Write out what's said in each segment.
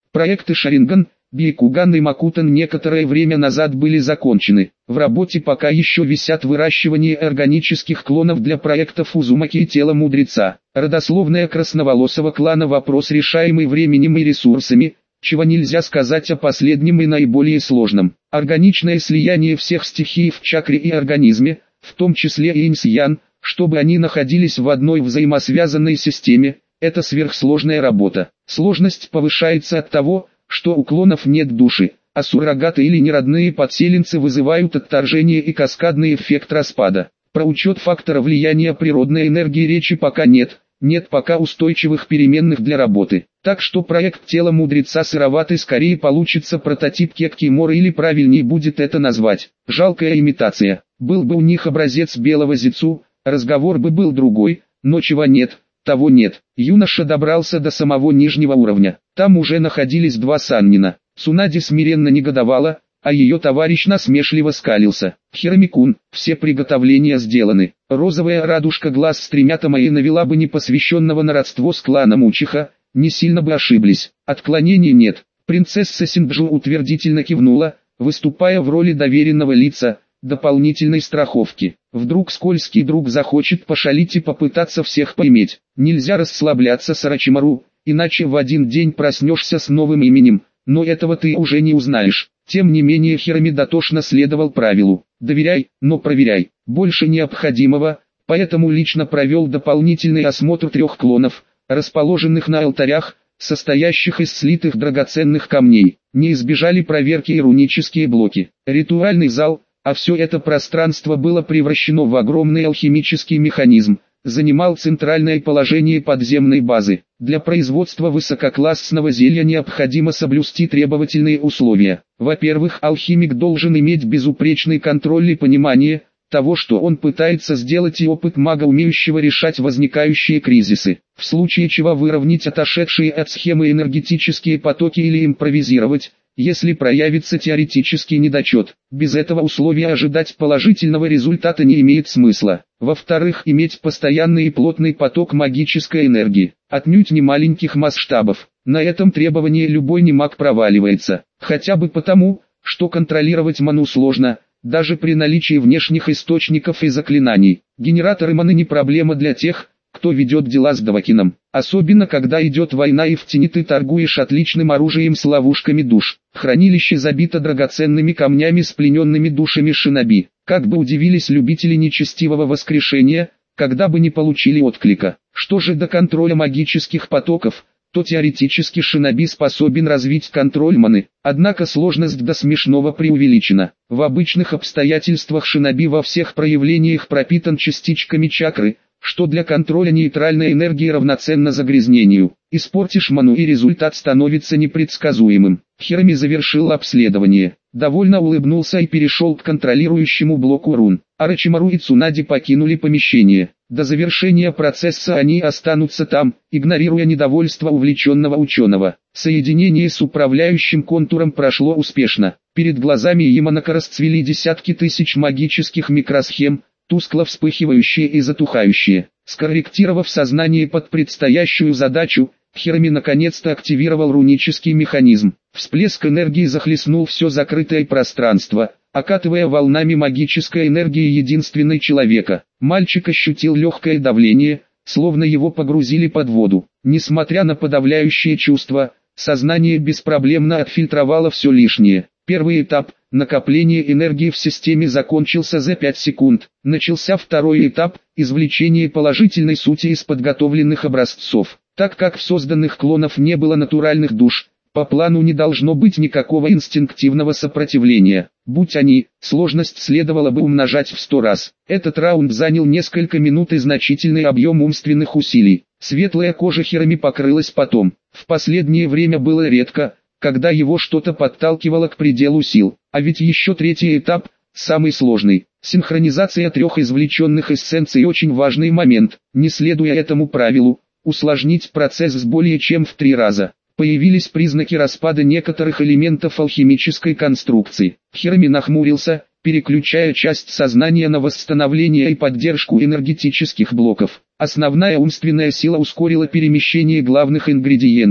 Проекты Шаринган, Бейкуган и Макутан некоторое время назад были закончены. В работе пока еще висят выращивание органических клонов для проектов Узумаки и Тело Мудреца. Родословная красноволосого клана — вопрос, решаемый временем и ресурсами, чего нельзя сказать о последнем и наиболее сложном. Органичное слияние всех стихий в чакре и организме, в том числе и инь-ян, чтобы они находились в одной взаимосвязанной системе, это сверхсложная работа. Сложность повышается от того, что у клонов нет души, а суррогаты или неродные подселенцы вызывают отторжение и каскадный эффект распада. Про учет фактора влияния природной энергии речи пока нет пока устойчивых переменных для работы. Так что проект Тело Мудреца сыроватый, скорее получится прототип Кеккимора, или правильнее будет это назвать жалкая имитация. Был бы у них образец белого зицу, разговор бы был другой, но чего нет, того нет. Юноша добрался до самого нижнего уровня. Там уже находились два саннина. Цунади смиренно негодовала, а ее товарищ насмешливо скалился. «Хиромикун, все приготовления сделаны». Розовая радужка глаз с тремя Томаи навела бы непосвященного на родство с кланом Учиха, не сильно бы ошиблись. Отклонений нет. Принцесса Синджу утвердительно кивнула, выступая в роли доверенного лица, дополнительной страховки. Вдруг скользкий друг захочет пошалить и попытаться всех поиметь. Нельзя расслабляться, Сорочимару, иначе в один день проснешься с новым именем, но этого ты уже не узнаешь. Тем не менее Хироми дотошно следовал правилу: доверяй, но проверяй. Больше необходимого, поэтому лично провел дополнительный осмотр 3 клонов, расположенных на алтарях, состоящих из слитых драгоценных камней. Не избежали проверки и рунические блоки. Ритуальный зал, а все это пространство было превращено в огромный алхимический механизм, занимал центральное положение подземной базы. Для производства высококлассного зелья необходимо соблюсти требовательные условия. Во-первых, алхимик должен иметь безупречный контроль и понимание того, что он пытается сделать, и опыт мага, умеющего решать возникающие кризисы. В случае чего выровнять отошедшие от схемы энергетические потоки или импровизировать, если проявится теоретический недочет. Без этого условия ожидать положительного результата не имеет смысла. Во-вторых, иметь постоянный и плотный поток магической энергии, отнюдь не маленьких масштабов. На этом требовании любой немаг проваливается. Хотя бы потому, что контролировать ману сложно, даже при наличии внешних источников и заклинаний. Генераторы маны не проблема для тех, кто ведет дела с Довакином. Особенно когда идет война и в тени ты торгуешь отличным оружием с ловушками душ. Хранилище забито драгоценными камнями с плененными душами шиноби. Как бы удивились любители нечестивого воскрешения, когда бы не получили отклика. Что же до контроля магических потоков, то теоретически шиноби способен развить контроль маны. Однако сложность до смешного преувеличена. В обычных обстоятельствах шиноби во всех проявлениях пропитан частичками чакры, что для контроля нейтральной энергии равноценно загрязнению. Испортишь ману, и результат становится непредсказуемым. Хироми завершил обследование, довольно улыбнулся и перешел к контролирующему блоку рун. Орочимару и Цунади покинули помещение. До завершения процесса они останутся там, игнорируя недовольство увлеченного ученого. Соединение с управляющим контуром прошло успешно. Перед глазами Яманака расцвели десятки тысяч магических микросхем, тускло вспыхивающие и затухающие. Скорректировав сознание под предстоящую задачу, Хироми наконец-то активировал рунический механизм. Всплеск энергии захлестнул все закрытое пространство, окатывая волнами магической энергии единственной человека. Мальчик ощутил легкое давление, словно его погрузили под воду. Несмотря на подавляющие чувства, сознание беспроблемно отфильтровало все лишнее. Первый этап – накопление энергии в системе закончился за 5 секунд. Начался второй этап – извлечение положительной сути из подготовленных образцов. Так как в созданных клонов не было натуральных душ, по плану не должно быть никакого инстинктивного сопротивления. Будь они, сложность следовало бы умножать в 100 раз. Этот раунд занял несколько минут и значительный объем умственных усилий. Светлая кожа Хироми покрылась потом. В последнее время было редко, когда его что-то подталкивало к пределу сил. А ведь еще третий этап, самый сложный. Синхронизация 3 извлеченных эссенций — очень важный момент. Не следуя этому правилу, усложнить процесс с более чем в 3 раза. Появились признаки распада некоторых элементов алхимической конструкции. Хироми нахмурился, переключая часть сознания на восстановление и поддержку энергетических блоков. Основная умственная сила ускорила перемещение главных ингредиентов.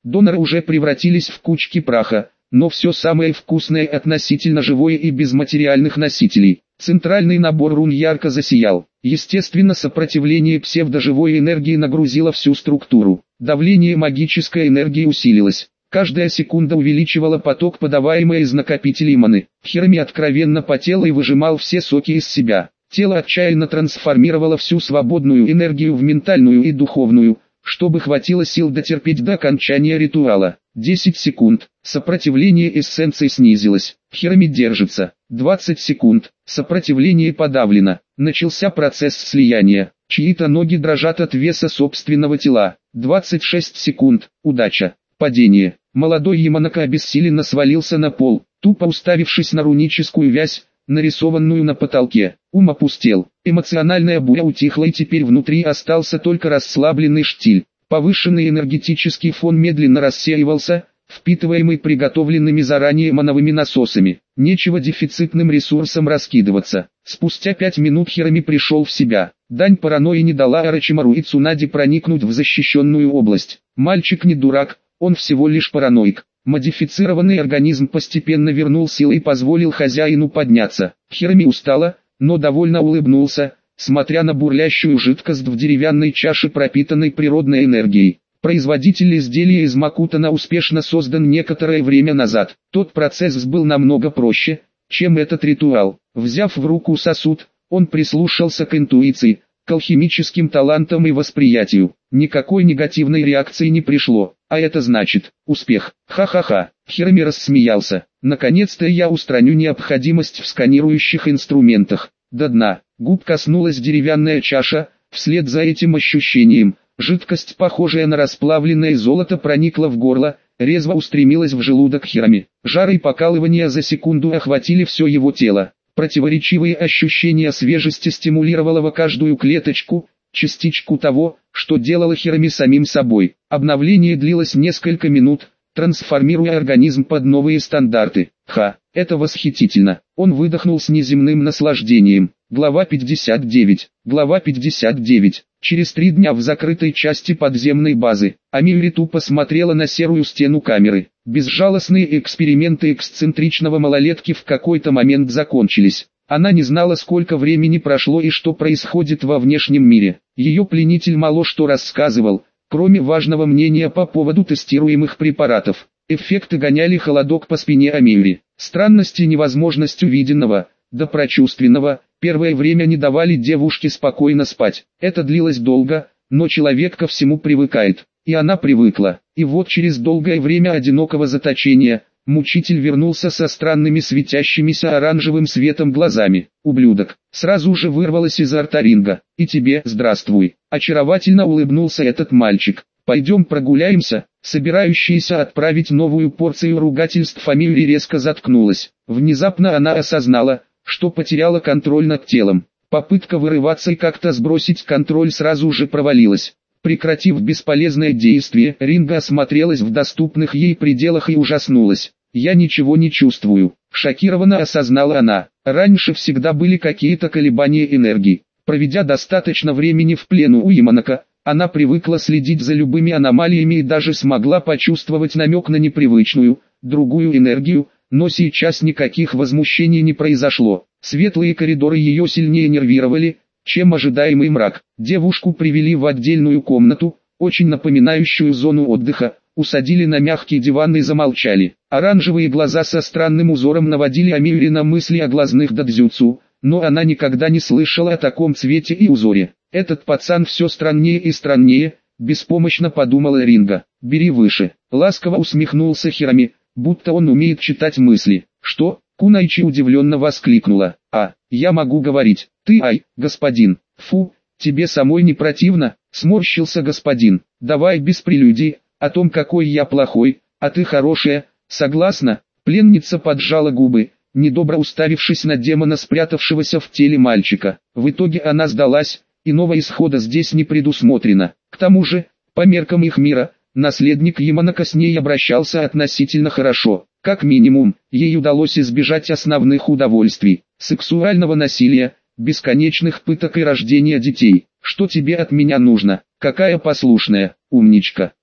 Доноры уже превратились в кучки праха, но все самое вкусное относительно живое и без материальных носителей. Центральный набор рун ярко засиял. Естественно, сопротивление псевдоживой энергии нагрузило всю структуру. Давление магической энергии усилилось. Каждая секунда увеличивала поток, подаваемый из накопителей маны. Хирами откровенно потел и выжимал все соки из себя. Тело отчаянно трансформировало всю свободную энергию в ментальную и духовную, чтобы хватило сил дотерпеть до окончания ритуала. 10 секунд. Сопротивление эссенции снизилось. Хирами держится. 20 секунд. Сопротивление подавлено. Начался процесс слияния. Чьи-то ноги дрожат от веса собственного тела. 26 секунд. Удача. Падение. Молодой Яманака обессиленно свалился на пол, тупо уставившись на руническую вязь, нарисованную на потолке. Ум опустел. Эмоциональная буря утихла, и теперь внутри остался только расслабленный штиль. Повышенный энергетический фон медленно рассеивался, впитываемый приготовленными заранее мановыми насосами. Нечего дефицитным ресурсом раскидываться. Спустя 5 минут Хирами пришел в себя. Дань паранойи не дала Орочимару и Цунаде проникнуть в защищенную область. Мальчик не дурак, он всего лишь параноик. Модифицированный организм постепенно вернул силы и позволил хозяину подняться. Хирами устало, но довольно улыбнулся, смотря на бурлящую жидкость в деревянной чаше, пропитанной природной энергией. Производитель изделия из макутана успешно создан некоторое время назад. Тот процесс был намного проще, чем этот ритуал. Взяв в руку сосуд, он прислушался к интуиции, к алхимическим талантам и восприятию. Никакой негативной реакции не пришло, а это значит успех. Ха-ха-ха. Хирами рассмеялся. Наконец-то я устраню необходимость в сканирующих инструментах. До дна. Губ коснулась деревянная чаша, вслед за этим ощущением. Жидкость, похожая на расплавленное золото, проникла в горло, резво устремилась в желудок Хирами. Жар и покалывание за секунду охватили все его тело. Противоречивые ощущения свежести стимулировало каждую клеточку, частичку того, что делало Хирами самим собой. Обновление длилось несколько минут, трансформируя организм под новые стандарты. Это восхитительно. Он выдохнул с неземным наслаждением. Глава 59. Глава 59. Через 3 дня в закрытой части подземной базы, Амиури тупо смотрела на серую стену камеры. Безжалостные эксперименты эксцентричного малолетки в какой-то момент закончились. Она не знала, сколько времени прошло и что происходит во внешнем мире. Ее пленитель мало что рассказывал, кроме важного мнения по поводу тестируемых препаратов. Эффекты гоняли холодок по спине Амиури. Странность и невозможность увиденного, до прочувственного, первое время не давали девушке спокойно спать. Это длилось долго, но человек ко всему привыкает. И она привыкла. И вот через долгое время одинокого заточения, мучитель вернулся со странными светящимися оранжевым светом глазами. «Ублюдок!» Сразу же вырвалось изо рта Ринга. «И тебе здравствуй!» Очаровательно улыбнулся этот мальчик. «Пойдем прогуляемся?» Собирающаяся отправить новую порцию ругательств Амиури резко заткнулась. Внезапно она осознала, что потеряла контроль над телом. Попытка вырываться и как-то сбросить контроль сразу же провалилась. Прекратив бесполезное действие, Ринга осмотрелась в доступных ей пределах и ужаснулась. «Я ничего не чувствую», — шокированно осознала она. Раньше всегда были какие-то колебания энергии. Проведя достаточно времени в плену у Яманака, она привыкла следить за любыми аномалиями и даже смогла почувствовать намек на непривычную, другую энергию, но сейчас никаких возмущений не произошло. Светлые коридоры ее сильнее нервировали, чем ожидаемый мрак. Девушку привели в отдельную комнату, очень напоминающую зону отдыха, усадили на мягкий диван и замолчали. Оранжевые глаза со странным узором наводили Амиури на мысли о глазных додзюцу, но она никогда не слышала о таком цвете и узоре. «Этот пацан все страннее и страннее», — беспомощно подумала Ринга. «Бери выше», — ласково усмехнулся Хирами, будто он умеет читать мысли. «Что?» — Кунайчи удивленно воскликнула. Я могу говорить. Ты, господин. Фу, тебе самой не противно?» — сморщился господин. «Давай без прелюдий, о том, какой я плохой, а ты хорошая, согласна?» Пленница поджала губы, недобро уставившись на демона, спрятавшегося в теле мальчика. В итоге она сдалась. Иного исхода здесь не предусмотрено. К тому же, по меркам их мира, наследник Яманака с ней обращался относительно хорошо. Как минимум, ей удалось избежать основных удовольствий, сексуального насилия, бесконечных пыток и рождения детей. «Что тебе от меня нужно? Какая послушная, умничка!»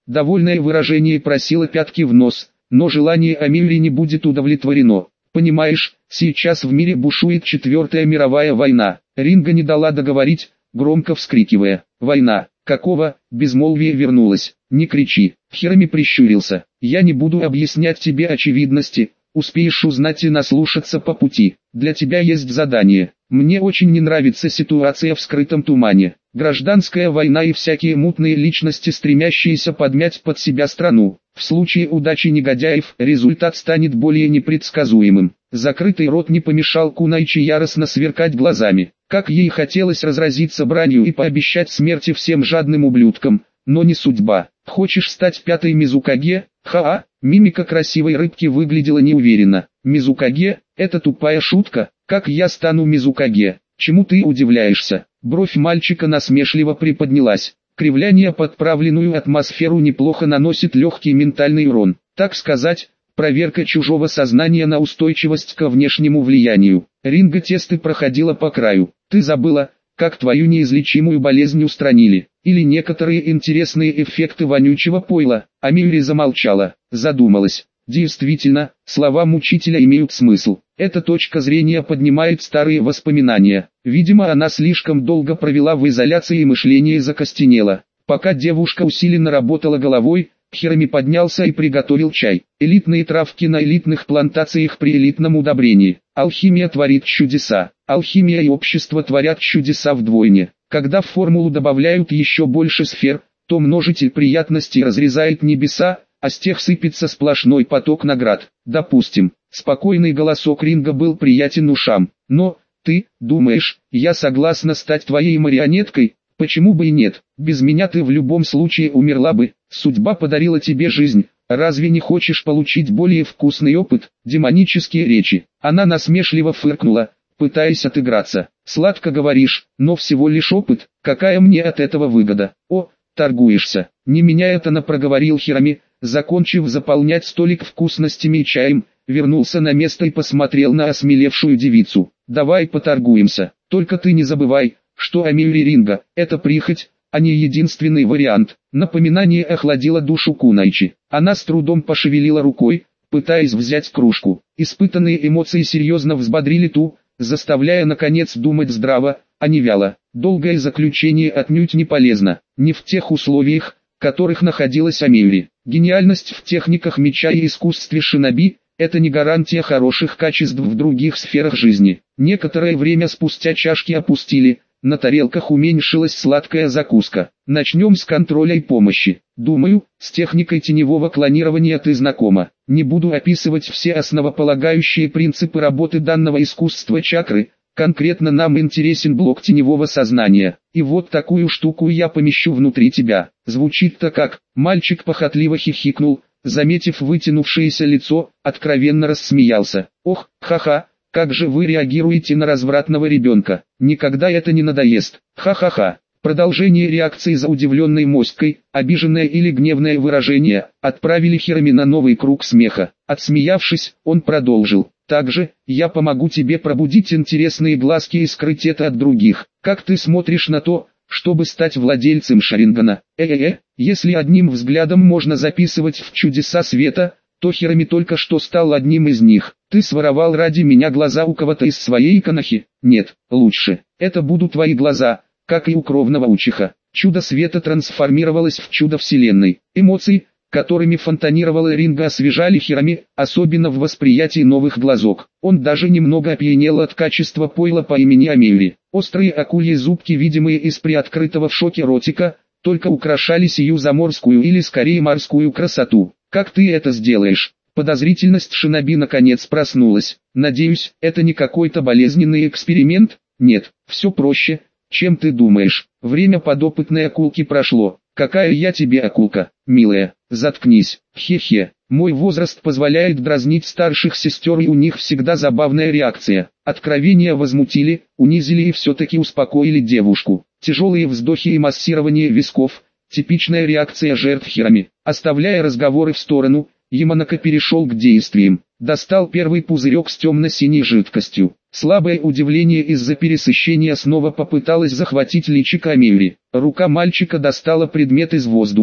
Довольное выражение просило пятки в нос, но желание Амелии не будет удовлетворено. Понимаешь, сейчас в мире бушует 4-я мировая война. Ринга не дала договорить, громко вскрикивая: «Война! Какого?» Безмолвие вернулось. «Не кричи!» Хирами прищурился. «Я не буду объяснять тебе очевидности, успеешь узнать и наслушаться по пути. Для тебя есть задание. Мне очень не нравится ситуация в скрытом тумане. Гражданская война и всякие мутные личности, стремящиеся подмять под себя страну. В случае удачи негодяев результат станет более непредсказуемым». Закрытый рот не помешал Кунайчи яростно сверкать глазами. Как ей хотелось разразиться бранью и пообещать смерти всем жадным ублюдкам, но не судьба. «Хочешь стать пятой Мизукаге?» Ха-а, мимика красивой рыбки выглядела неуверенно. «Мизукаге? Это тупая шутка? Как я стану Мизукаге? Чему ты удивляешься?» Бровь мальчика насмешливо приподнялась. Кривляние подправленную атмосферу неплохо наносит легкий ментальный урон. Так сказать, проверка чужого сознания на устойчивость ко внешнему влиянию. Ринга тесты проходила по краю. Ты забыла, как твою неизлечимую болезнь устранили? Или некоторые интересные эффекты вонючего пойла? Амелия замолчала, задумалась. Действительно, слова мучителя имеют смысл. Эта точка зрения поднимает старые воспоминания. Видимо, она слишком долго провела в изоляции и мышление закостенело. Пока девушка усиленно работала головой, Хирами поднялся и приготовил чай. Элитные травки на элитных плантациях при элитном удобрении. Алхимия творит чудеса. Алхимия и общество творят чудеса вдвойне. Когда в формулу добавляют еще больше сфер, то множитель приятностей разрезает небеса, а с тех сыпется сплошной поток наград. Допустим, спокойный голосок Ринга был приятен ушам. Но, ты, думаешь, я согласна стать твоей марионеткой? Почему бы и нет? Без меня ты в любом случае умерла бы. Судьба подарила тебе жизнь. Разве не хочешь получить более вкусный опыт? Демонические речи. Она насмешливо фыркнула, пытаясь отыграться. Сладко говоришь, но всего лишь опыт. Какая мне от этого выгода? О, торгуешься. Не меня это проговорил Хирами, закончив заполнять столик вкусностями и чаем, вернулся на место и посмотрел на осмелевшую девицу. Давай поторгуемся. Только ты не забывай, что Амелия Ринга – это прихоть, а не единственный вариант. Напоминание охладило душу Кунайчи. Она с трудом пошевелила рукой, пытаясь взять кружку. Испытанные эмоции серьезно взбодрили ту, заставляя наконец думать здраво, а не вяло. Долгое заключение отнюдь не полезно, не в тех условиях, в которых находилась Амелия. Гениальность в техниках меча и искусстве шиноби – это не гарантия хороших качеств в других сферах жизни. Некоторое время спустя чашки опустили. На тарелках уменьшилась сладкая закуска. Начнем с контроля и помощи. Думаю, с техникой теневого клонирования ты знакома. Не буду описывать все основополагающие принципы работы данного искусства чакры. Конкретно нам интересен блок теневого сознания. И вот такую штуку я помещу внутри тебя. Звучит-то как. Мальчик похотливо хихикнул, заметив вытянувшееся лицо, откровенно рассмеялся. Ох, ха-ха. Как же вы реагируете на развратного ребенка? Никогда это не надоест. Ха-ха-ха. Продолжение реакции за удивленной моськой, обиженное или гневное выражение, отправили Хирами на новый круг смеха. Отсмеявшись, он продолжил. Также, я помогу тебе пробудить интересные глазки и скрыть это от других. Как ты смотришь на то, чтобы стать владельцем Шарингана? Если одним взглядом можно записывать в чудеса света, то Хирами только что стал одним из них. Ты своровал ради меня глаза у кого-то из своей иконохи? Нет, лучше. Это будут твои глаза, как и у кровного учиха. Чудо света трансформировалось в чудо вселенной. Эмоции, которыми фонтанировала Ринга, освежали Хирами, особенно в восприятии новых глазок. Он даже немного опьянел от качества пойла по имени Амелия. Острые акульи зубки, видимые из приоткрытого в шоке ротика, только украшали сию заморскую или скорее морскую красоту. Как ты это сделаешь? Подозрительность шиноби наконец проснулась. Надеюсь, это не какой-то болезненный эксперимент? Нет, все проще, чем ты думаешь. Время подопытной акулки прошло. Какая я тебе акулка, милая? Заткнись. Хе-хе. Мой возраст позволяет дразнить старших сестер, и у них всегда забавная реакция. Откровения возмутили, унизили и все-таки успокоили девушку. Тяжелые вздохи и массирование висков. Типичная реакция жертв Хирами. Оставляя разговоры в сторону, Яманака перешел к действиям. Достал первый пузырек с темно-синей жидкостью. Слабое удивление из-за пересыщения снова попыталось захватить личико Амелии. Рука мальчика достала предмет из воздуха.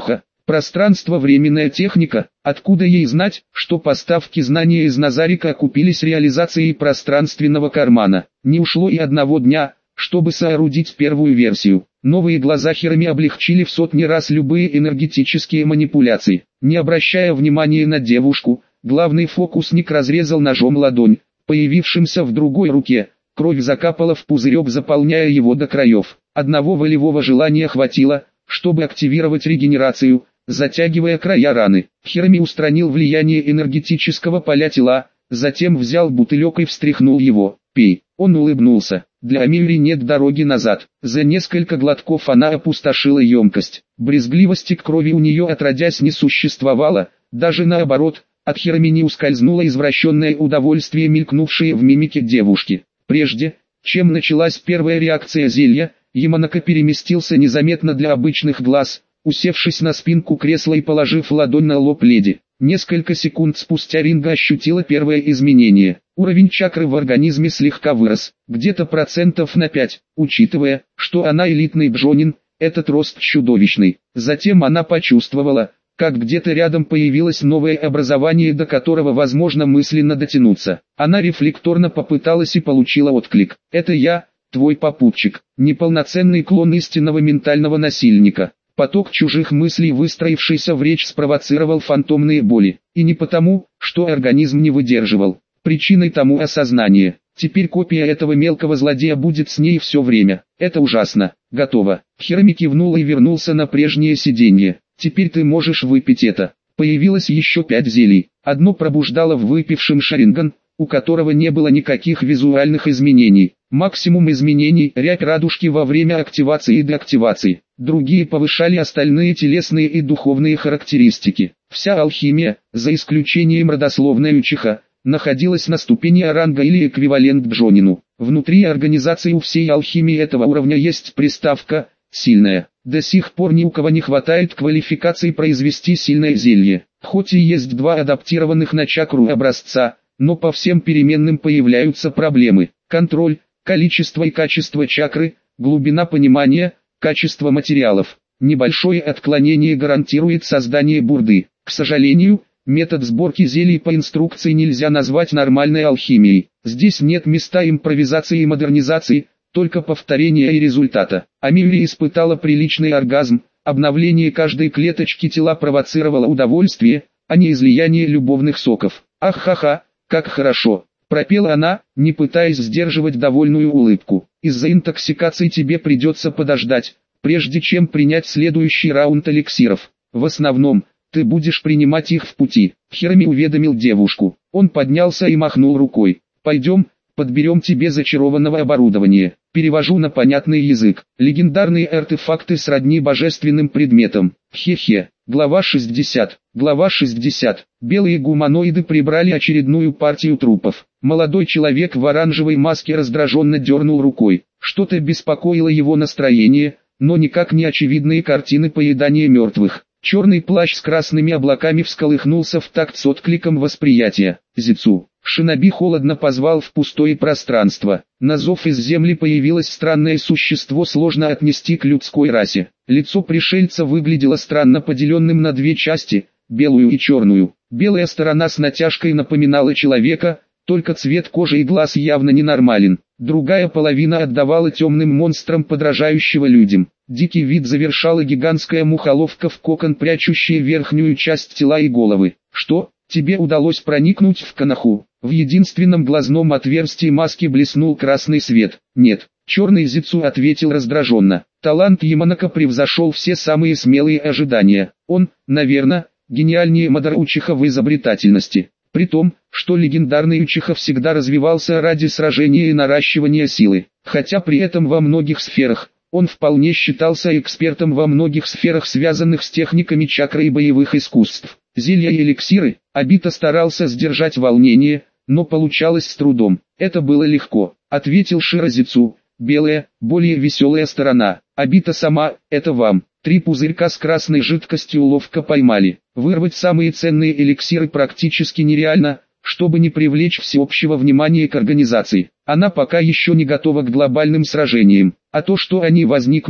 Пространство-временная техника, откуда ей знать, что поставки знания из Назарика окупились реализацией пространственного кармана. Не ушло и одного дня, чтобы соорудить первую версию. Новые глаза Хироми облегчили в сотни раз любые энергетические манипуляции. Не обращая внимания на девушку, главный фокусник разрезал ножом ладонь, появившимся в другой руке. Кровь закапала в пузырек, заполняя его до краев. Одного волевого желания хватило, чтобы активировать регенерацию, затягивая края раны. Хироми устранил влияние энергетического поля тела, затем взял бутылек и встряхнул его. «Пей». Он улыбнулся. Для Амири нет дороги назад. За несколько глотков она опустошила емкость. Брезгливости к крови у нее отродясь не существовало, даже наоборот, от Хироми не ускользнуло извращенное удовольствие, мелькнувшее в мимике девушки. Прежде, чем началась первая реакция зелья, Яманака переместился незаметно для обычных глаз, усевшись на спинку кресла и положив ладонь на лоб леди. Несколько секунд спустя Ринга ощутила первое изменение. Уровень чакры в организме слегка вырос, где-то процентов на 5, учитывая, что она элитный джонин, этот рост чудовищный. Затем она почувствовала, как где-то рядом появилось новое образование, до которого возможно мысленно дотянуться. Она рефлекторно попыталась и получила отклик. «Это я, твой попутчик, неполноценный клон истинного ментального насильника». Поток чужих мыслей, выстроившийся в речь, спровоцировал фантомные боли. И не потому, что организм не выдерживал. Причиной тому осознание. Теперь копия этого мелкого злодея будет с ней все время. Это ужасно. Готово. Хироми кивнул и вернулся на прежнее сиденье. Теперь ты можешь выпить это. Появилось еще 5 зелий. Одно пробуждало в выпившем Шаринган, у которого не было никаких визуальных изменений. Максимум изменений – рябь радужки во время активации и деактивации. Другие повышали остальные телесные и духовные характеристики. Вся алхимия, за исключением родословной Учиха, находилась на ступени ранга или эквивалент Джонину. Внутри организации у всей алхимии этого уровня есть приставка «сильная». До сих пор ни у кого не хватает квалификации произвести сильное зелье. Хоть и есть 2 адаптированных на чакру образца, но по всем переменным появляются проблемы. Контроль, количество и качество чакры, глубина понимания, качество материалов. Небольшое отклонение гарантирует создание бурды. К сожалению, метод сборки зелий по инструкции нельзя назвать нормальной алхимией. Здесь нет места импровизации и модернизации, только повторения и результата. Амилия испытала приличный оргазм, обновление каждой клеточки тела провоцировало удовольствие, а не излияние любовных соков. «Ах-ха-ха, как хорошо!» — пропела она, не пытаясь сдерживать довольную улыбку. «Из-за интоксикации тебе придется подождать, прежде чем принять следующий раунд эликсиров. В основном, ты будешь принимать их в пути», — Хироми уведомил девушку. Он поднялся и махнул рукой. «Пойдем, подберем тебе зачарованного оборудования». Перевожу на понятный язык. Легендарные артефакты сродни божественным предметам. Хе-хе. Глава 60. Глава 60. Белые гуманоиды прибрали очередную партию трупов. Молодой человек в оранжевой маске раздраженно дернул рукой. Что-то беспокоило его настроение, но никак не очевидные картины поедания мертвых. Черный плащ с красными облаками всколыхнулся в такт с откликом восприятия. «Зицу». Шиноби холодно позвал в пустое пространство. На зов из земли появилось странное существо, сложно отнести к людской расе. Лицо пришельца выглядело странно поделенным на 2 части, белую и черную. Белая сторона с натяжкой напоминала человека, только цвет кожи и глаз явно ненормален. Другая половина отдавала темным монстрам, подражающего людям. Дикий вид завершала гигантская мухоловка в кокон, прячущая верхнюю часть тела и головы. «Что, тебе удалось проникнуть в Канаху?» В единственном глазном отверстии маски блеснул красный свет. «Нет», — черный Зицу ответил раздраженно. Талант Яманака превзошел все самые смелые ожидания. Он, наверное, гениальнее Мадара Учиха в изобретательности. При том, что легендарный Учиха всегда развивался ради сражения и наращивания силы. Хотя при этом во многих сферах, он вполне считался экспертом во многих сферах, связанных с техниками чакры и боевых искусств. Зелья и эликсиры, Обита старался сдержать волнение, но получалось с трудом. «Это было легко», — ответил Ширазицу. «Белая, более веселая сторона. Обита сама, это вам». 3 пузырька с красной жидкостью ловко поймали. Вырвать самые ценные эликсиры практически нереально, чтобы не привлечь всеобщего внимания к организации. Она пока еще не готова к глобальным сражениям, а то, что они возникнут,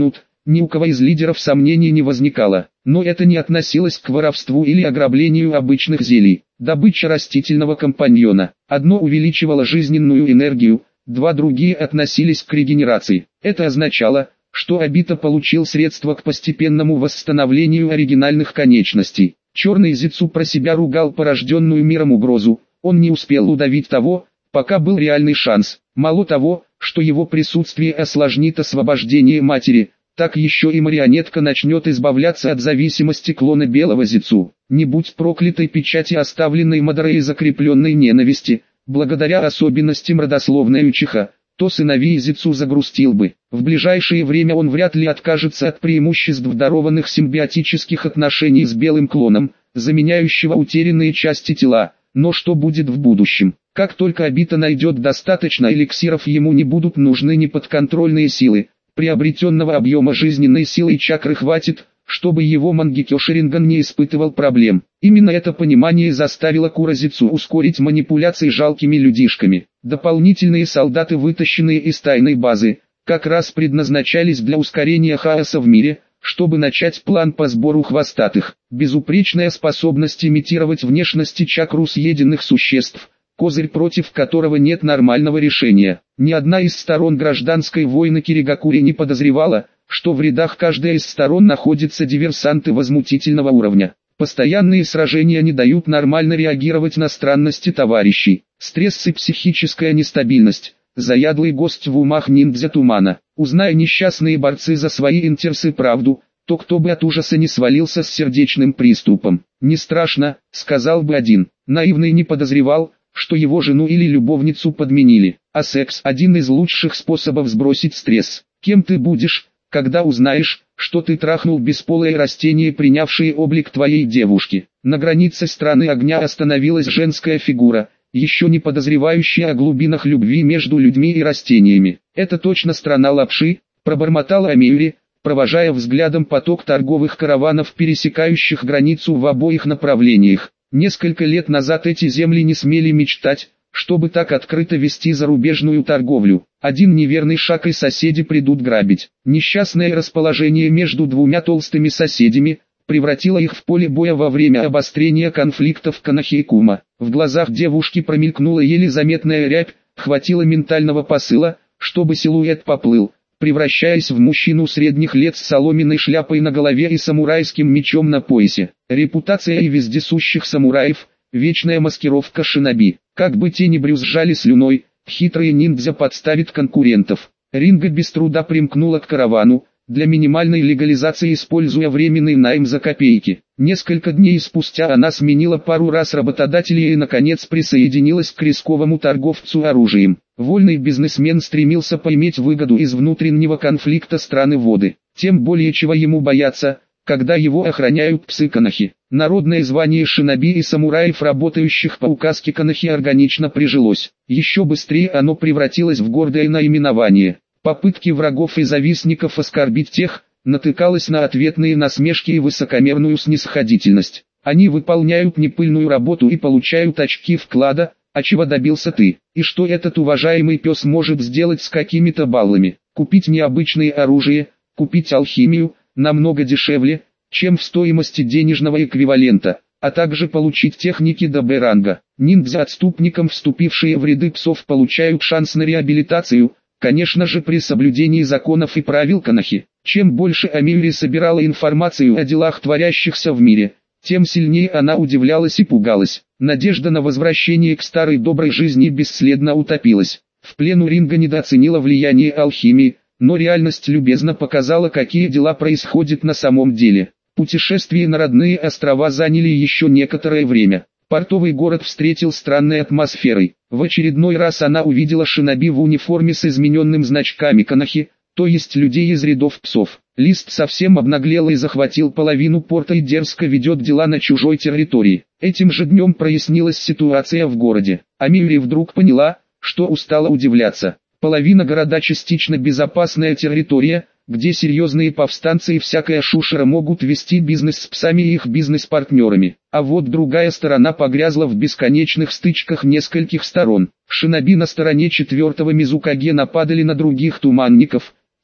Ни у кого из лидеров сомнений не возникало, но это не относилось к воровству или ограблению обычных зелий. Добыча растительного компаньона. Одно увеличивало жизненную энергию, два другие относились к регенерации. Это означало, что Обита получил средства к постепенному восстановлению оригинальных конечностей. Черный Зицу про себя ругал порожденную миром угрозу, он не успел удавить того, пока был реальный шанс. Мало того, что его присутствие осложнит освобождение матери, так еще и марионетка начнет избавляться от зависимости клона Белого Зицу. Не будь проклятой печати оставленной Мадорой и закрепленной ненависти, благодаря особенностям родословной Учиха, то сыновей Зицу загрустил бы. В ближайшее время он вряд ли откажется от преимуществ дарованных симбиотических отношений с белым клоном, заменяющего утерянные части тела, но что будет в будущем? Как только Обита найдет достаточно эликсиров, ему не будут нужны неподконтрольные силы. Приобретенного объема жизненной силы чакры хватит, чтобы его Мангекё Шаринган не испытывал проблем. Именно это понимание заставило Куразицу ускорить манипуляции жалкими людишками. Дополнительные солдаты, вытащенные из тайной базы, как раз предназначались для ускорения хаоса в мире, чтобы начать план по сбору хвостатых. Безупречная способность имитировать внешности чакру съеденных существ, козырь, против которого нет нормального решения. Ни одна из сторон гражданской войны Киригакури не подозревала, что в рядах каждой из сторон находятся диверсанты возмутительного уровня. Постоянные сражения не дают нормально реагировать на странности товарищей. Стресс и психическая нестабильность. Заядлый гость в умах ниндзя тумана. Узная несчастные борцы за свои интересы правду, то кто бы от ужаса не свалился с сердечным приступом. «Не страшно», — сказал бы один. Наивный не подозревал, что его жену или любовницу подменили. А секс — один из лучших способов сбросить стресс. Кем ты будешь, когда узнаешь, что ты трахнул бесполое растение, принявшее облик твоей девушки? На границе страны огня остановилась женская фигура, еще не подозревающая о глубинах любви между людьми и растениями. «Это точно страна лапши», — пробормотала Амиури, провожая взглядом поток торговых караванов, пересекающих границу в обоих направлениях. Несколько лет назад эти земли не смели мечтать, чтобы так открыто вести зарубежную торговлю. Один неверный шаг и соседи придут грабить. Несчастное расположение между двумя толстыми соседями превратило их в поле боя во время обострения конфликтов Канахи и Кума. В глазах девушки промелькнула еле заметная рябь, хватило ментального посыла, чтобы силуэт поплыл, превращаясь в мужчину средних лет с соломенной шляпой на голове и самурайским мечом на поясе. Репутация и вездесущих самураев, вечная маскировка шиноби. Как бы те ни брюзжали слюной, хитрые ниндзя подставят конкурентов. Ринга без труда примкнула к каравану, для минимальной легализации используя временный найм за копейки. Несколько дней спустя она сменила пару раз работодателей и наконец присоединилась к рисковому торговцу оружием. Вольный бизнесмен стремился поиметь выгоду из внутреннего конфликта страны-воды. Тем более чего ему бояться, когда его охраняют псы Канахи. Народное звание шиноби и самураев, работающих по указке Канахи, органично прижилось. Еще быстрее оно превратилось в гордое наименование. Попытки врагов и завистников оскорбить тех, натыкалось на ответные насмешки и высокомерную снисходительность. Они выполняют непыльную работу и получают очки вклада, а чего добился ты? И что этот уважаемый пес может сделать с какими-то баллами? Купить необычное оружие, купить алхимию, намного дешевле, чем в стоимости денежного эквивалента, а также получить техники до Б-ранга. Ниндзя-отступникам, вступившие в ряды псов, получают шанс на реабилитацию, конечно же при соблюдении законов и правил Канахи. Чем больше Амиури собирала информацию о делах, творящихся в мире, тем сильнее она удивлялась и пугалась. Надежда на возвращение к старой доброй жизни бесследно утопилась. В плену Ринга недооценила влияние алхимии, но реальность любезно показала, какие дела происходят на самом деле. Путешествия на родные острова заняли еще некоторое время. Портовый город встретил странной атмосферой. В очередной раз она увидела шиноби в униформе с измененным значками Канахи, то есть людей из рядов псов. Лист совсем обнаглел и захватил половину порта и дерзко ведет дела на чужой территории. Этим же днем прояснилась ситуация в городе. Амиури вдруг поняла, что устала удивляться. Половина города частично безопасная территория, где серьезные повстанцы и всякая шушера могут вести бизнес с псами и их бизнес-партнерами. А вот другая сторона погрязла в бесконечных стычках нескольких сторон. Шиноби на стороне 4-го Мизукаге нападали на других туманников,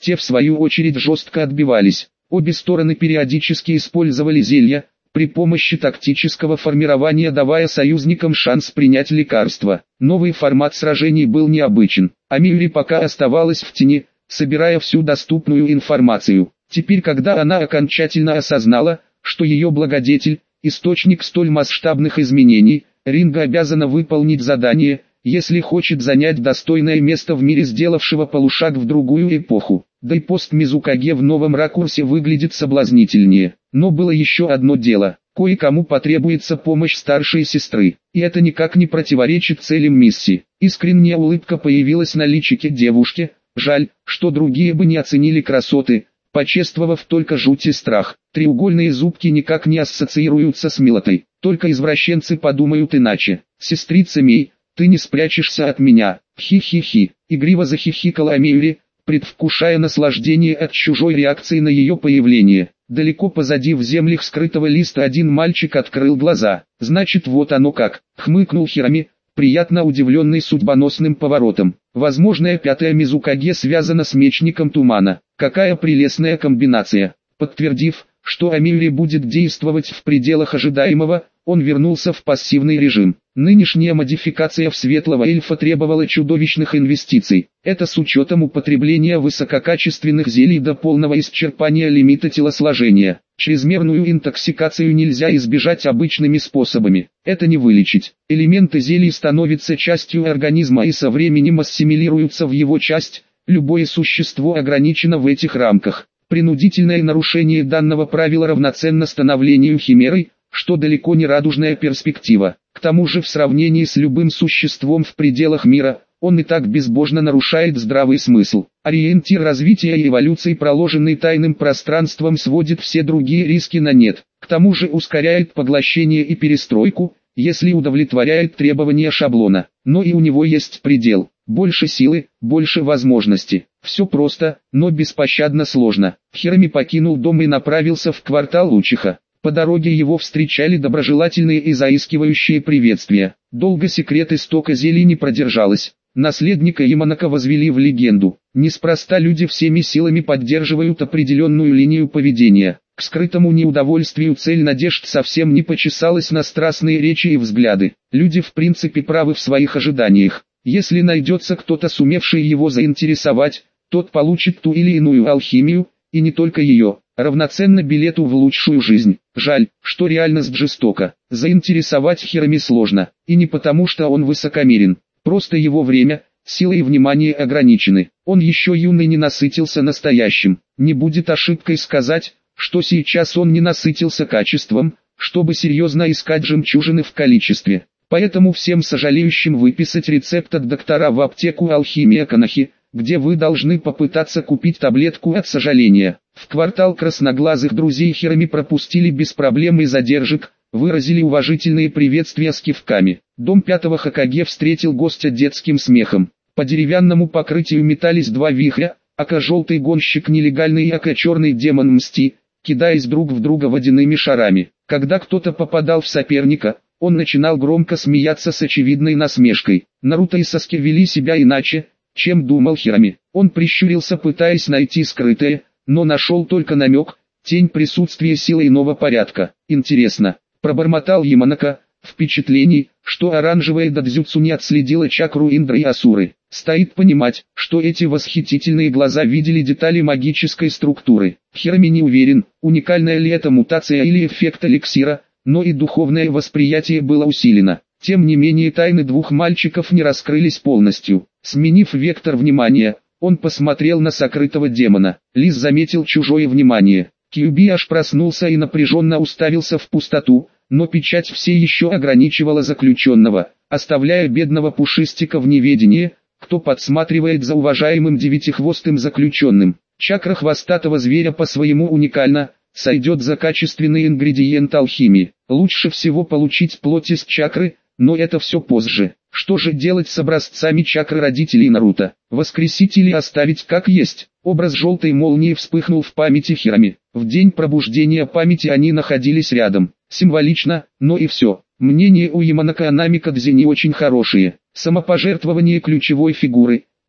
те в свою очередь жестко отбивались. Обе стороны периодически использовали зелья, при помощи тактического формирования давая союзникам шанс принять лекарство. Новый формат сражений был необычен, а Миури пока оставалась в тени, собирая всю доступную информацию. Теперь, когда она окончательно осознала, что ее благодетель – источник столь масштабных изменений, Ринга обязана выполнить задание, если хочет занять достойное место в мире сделавшего полушаг в другую эпоху. Да и пост Мизукаге в новом ракурсе выглядит соблазнительнее. Но было еще одно дело. Кое-кому потребуется помощь старшей сестры, и это никак не противоречит целям миссии. Искренняя улыбка появилась на личике девушки. Жаль, что другие бы не оценили красоты, почувствовав только жуть и страх. Треугольные зубки никак не ассоциируются с милотой. Только извращенцы подумают иначе. Сестрица Мей, ты не спрячешься от меня. Хи-хи-хи. Игриво захихикала Миури, предвкушая наслаждение от чужой реакции на ее появление. Далеко позади в землях скрытого листа один мальчик открыл глаза. Значит, вот оно как, хмыкнул Хирами, приятно удивленный судьбоносным поворотом. Возможная пятая Мизукаге связана с Мечником Тумана. Какая прелестная комбинация. Подтвердив, что Амиури будет действовать в пределах ожидаемого, он вернулся в пассивный режим. Нынешняя модификация в светлого эльфа требовала чудовищных инвестиций. Это с учетом употребления высококачественных зелий до полного исчерпания лимита телосложения. Чрезмерную интоксикацию нельзя избежать обычными способами. Это не вылечить. Элементы зелий становятся частью организма и со временем ассимилируются в его часть. Любое существо ограничено в этих рамках. Принудительное нарушение данного правила равноценно становлению химерой, что далеко не радужная перспектива. К тому же в сравнении с любым существом в пределах мира, он и так безбожно нарушает здравый смысл. Ориентир развития и эволюции, проложенный тайным пространством, сводит все другие риски на нет. К тому же ускоряет поглощение и перестройку, если удовлетворяет требования шаблона. Но и у него есть предел. Больше силы, больше возможностей. Все просто, но беспощадно сложно. Хирами покинул дом и направился в квартал Учиха. По дороге его встречали доброжелательные и заискивающие приветствия. Долго секрет истока зелий не продержалось. Наследника Яманака возвели в легенду. Неспроста люди всеми силами поддерживают определенную линию поведения. К скрытому неудовольствию цель надежд совсем не почесалась на страстные речи и взгляды. Люди в принципе правы в своих ожиданиях. Если найдется кто-то, сумевший его заинтересовать, тот получит ту или иную алхимию, и не только ее, равноценно билету в лучшую жизнь. Жаль, что реальность жестока. Заинтересовать Хирами сложно, и не потому что он высокомерен. Просто его время, сила и внимание ограничены. Он еще юный, не насытился настоящим. Не будет ошибкой сказать, что сейчас он не насытился качеством, чтобы серьезно искать жемчужины в количестве. Поэтому всем сожалеющим выписать рецепт от доктора в аптеку Алхимия Канахи, где вы должны попытаться купить таблетку от сожаления. В квартал красноглазых друзей Хирами пропустили без проблем и задержек, выразили уважительные приветствия с кивками. Дом пятого Хокаге встретил гостя детским смехом. По деревянному покрытию метались два вихря, ака-желтый гонщик нелегальный и ака-черный демон Мсти, кидаясь друг в друга водяными шарами. Когда кто-то попадал в соперника, он начинал громко смеяться с очевидной насмешкой. Наруто и Саске вели себя иначе, чем думал Хирами. Он прищурился, пытаясь найти скрытое, но нашел только намек, тень присутствия силы иного порядка. Интересно, пробормотал Яманака, впечатлений, что оранжевая дадзюцу не отследила чакру Индры и Асуры. Стоит понимать, что эти восхитительные глаза видели детали магической структуры. Хирами не уверен, уникальная ли это мутация или эффект эликсира, но и духовное восприятие было усилено. Тем не менее тайны двух мальчиков не раскрылись полностью. Сменив вектор внимания, он посмотрел на сокрытого демона. Лис заметил чужое внимание. Кьюби аж проснулся и напряженно уставился в пустоту, но печать все еще ограничивала заключенного, оставляя бедного пушистика в неведении, кто подсматривает за уважаемым девятихвостым заключенным. Чакра хвостатого зверя по своему уникальна, сойдет за качественный ингредиент алхимии. Лучше всего получить плоть из чакры, но это все позже. Что же делать с образцами чакры родителей Наруто? Воскресить или оставить как есть? Образ желтой молнии вспыхнул в памяти Хирами. В день пробуждения памяти они находились рядом. Символично, но и все. Мнение у Яманака о Намикадзе не очень хорошие. Самопожертвование ключевой фигуры –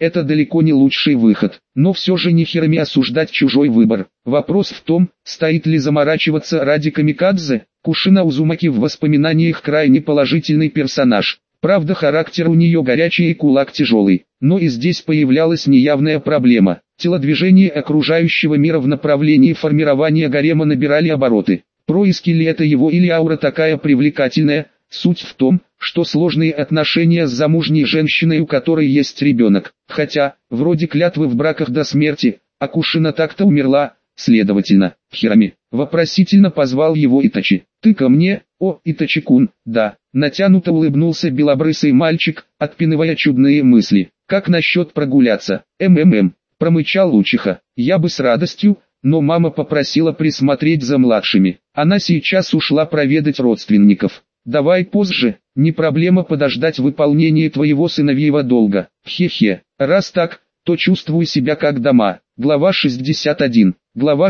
это далеко не лучший выход. Но все же не Хироми осуждать чужой выбор. Вопрос в том, стоит ли заморачиваться ради камикадзе. Кушина Узумаки в воспоминаниях крайне положительный персонаж. Правда, характер у нее горячий и кулак тяжелый. Но и здесь появлялась неявная проблема. Телодвижения окружающего мира в направлении формирования гарема набирали обороты. Происки ли это его или аура такая привлекательная? Суть в том, что сложные отношения с замужней женщиной, у которой есть ребенок. Хотя, вроде клятвы в браках до смерти, а Кушина так-то умерла, следовательно, Хироми. Вопросительно позвал его Итачи. «Ты ко мне, о, Итачи-кун?» «Да». Натянуто улыбнулся белобрысый мальчик, отпинывая чудные мысли. «Как насчет прогуляться?» Промычал Учиха. «Я бы с радостью, но мама попросила присмотреть за младшими. Она сейчас ушла проведать родственников. Давай позже, не проблема подождать выполнения твоего сыновьего долга. Хе-хе. Раз так, то чувствуй себя как дома». Глава 61. Глава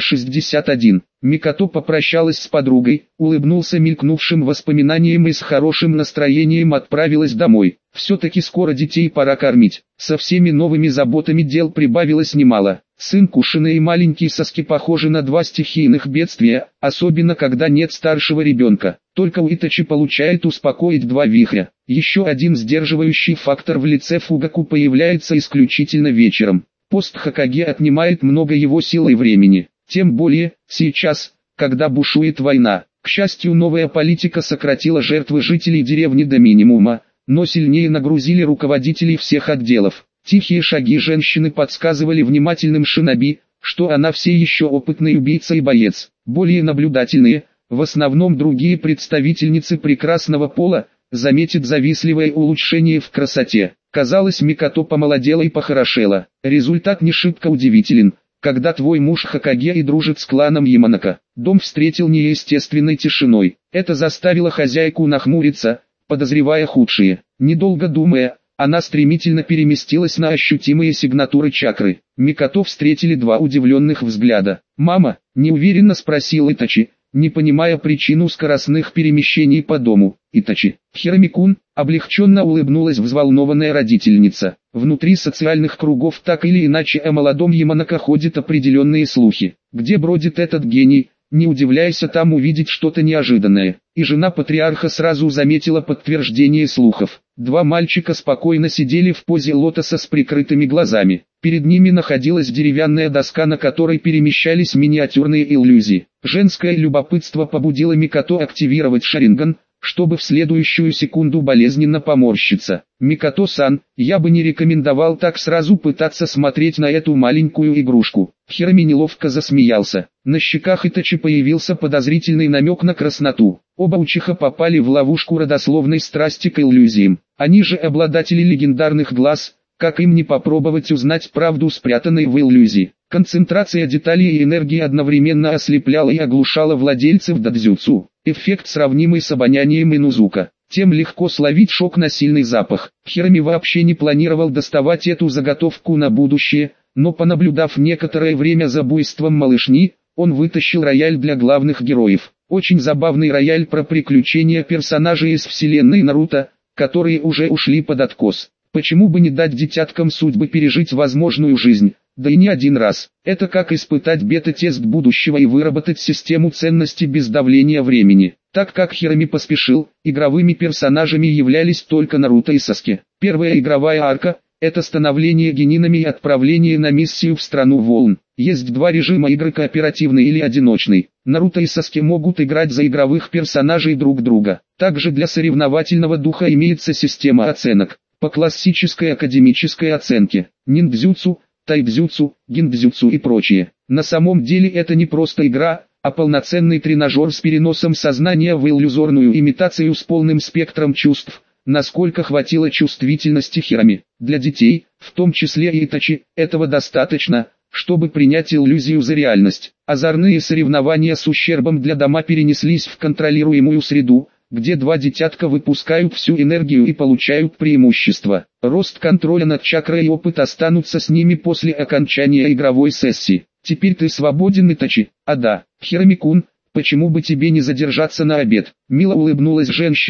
61. Микото попрощалась с подругой, улыбнулся мелькнувшим воспоминанием и с хорошим настроением отправилась домой. Все-таки скоро детей пора кормить. Со всеми новыми заботами дел прибавилось немало. Сын Кушины и маленький Саски похожи на два стихийных бедствия, особенно когда нет старшего ребенка. Только у Итачи получает успокоить два вихря. Еще один сдерживающий фактор в лице Фугаку появляется исключительно вечером. Пост Хокаге отнимает много его сил и времени. Тем более, сейчас, когда бушует война. К счастью, новая политика сократила жертвы жителей деревни до минимума, но сильнее нагрузили руководителей всех отделов. Тихие шаги женщины подсказывали внимательным шиноби, что она все еще опытный убийца и боец. Более наблюдательные, в основном другие представительницы прекрасного пола, заметят завистливое улучшение в красоте. Казалось, Микото помолодела и похорошела. Результат не шибко удивителен, когда твой муж Хокаге и дружит с кланом Яманака. Дом встретил неестественной тишиной. Это заставило хозяйку нахмуриться, подозревая худшее. Недолго думая, она стремительно переместилась на ощутимые сигнатуры чакры. Микото встретили два удивленных взгляда. «Мама?» – неуверенно спросил Итачи, не понимая причину скоростных перемещений по дому. «Итачи, Хироми-кун», облегченно улыбнулась взволнованная родительница. Внутри социальных кругов так или иначе о молодом Яманака ходят определенные слухи. Где бродит этот гений, не удивляйся там увидеть что-то неожиданное. И жена патриарха сразу заметила подтверждение слухов. Два мальчика спокойно сидели в позе лотоса с прикрытыми глазами. Перед ними находилась деревянная доска, на которой перемещались миниатюрные иллюзии. Женское любопытство побудило Микото активировать Шаринган, чтобы в следующую секунду болезненно поморщиться. «Микото-сан, я бы не рекомендовал так сразу пытаться смотреть на эту маленькую игрушку». Хироми неловко засмеялся. На щеках Итачи появился подозрительный намек на красноту. Оба Учиха попали в ловушку родословной страсти к иллюзиям. Они же обладатели легендарных глаз, как им не попробовать узнать правду, спрятанной в иллюзии. Концентрация деталей и энергии одновременно ослепляла и оглушала владельцев додзюцу. Эффект сравнимый с обонянием Инузука. Тем легко словить шок на сильный запах. Хироми вообще не планировал доставать эту заготовку на будущее, но понаблюдав некоторое время за буйством малышни, он вытащил рояль для главных героев. Очень забавный рояль про приключения персонажей из вселенной Наруто, которые уже ушли под откос. Почему бы не дать детяткам судьбы пережить возможную жизнь? Да и не один раз. Это как испытать бета-тест будущего и выработать систему ценностей без давления времени. Так как Хироми поспешил, игровыми персонажами являлись только Наруто и Саски. Первая игровая арка – это становление генинами и отправление на миссию в страну волн. Есть два режима игры: кооперативный или одиночный. Наруто и Саски могут играть за игровых персонажей друг друга. Также для соревновательного духа имеется система оценок. По классической академической оценке. Ниндзюцу, тайдзюцу, гиндзюцу и прочее. На самом деле это не просто игра, а полноценный тренажер с переносом сознания в иллюзорную имитацию с полным спектром чувств, насколько хватило чувствительности Хироми. Для детей, в том числе и Итачи, этого достаточно, чтобы принять иллюзию за реальность. Озорные соревнования с ущербом для дома перенеслись в контролируемую среду, где два детятка выпускают всю энергию и получают преимущество. Рост контроля над чакрой и опыт останутся с ними после окончания игровой сессии. Теперь ты свободен, Итачи. А да, Хироми-кун, почему бы тебе не задержаться на обед? Мило улыбнулась женщина,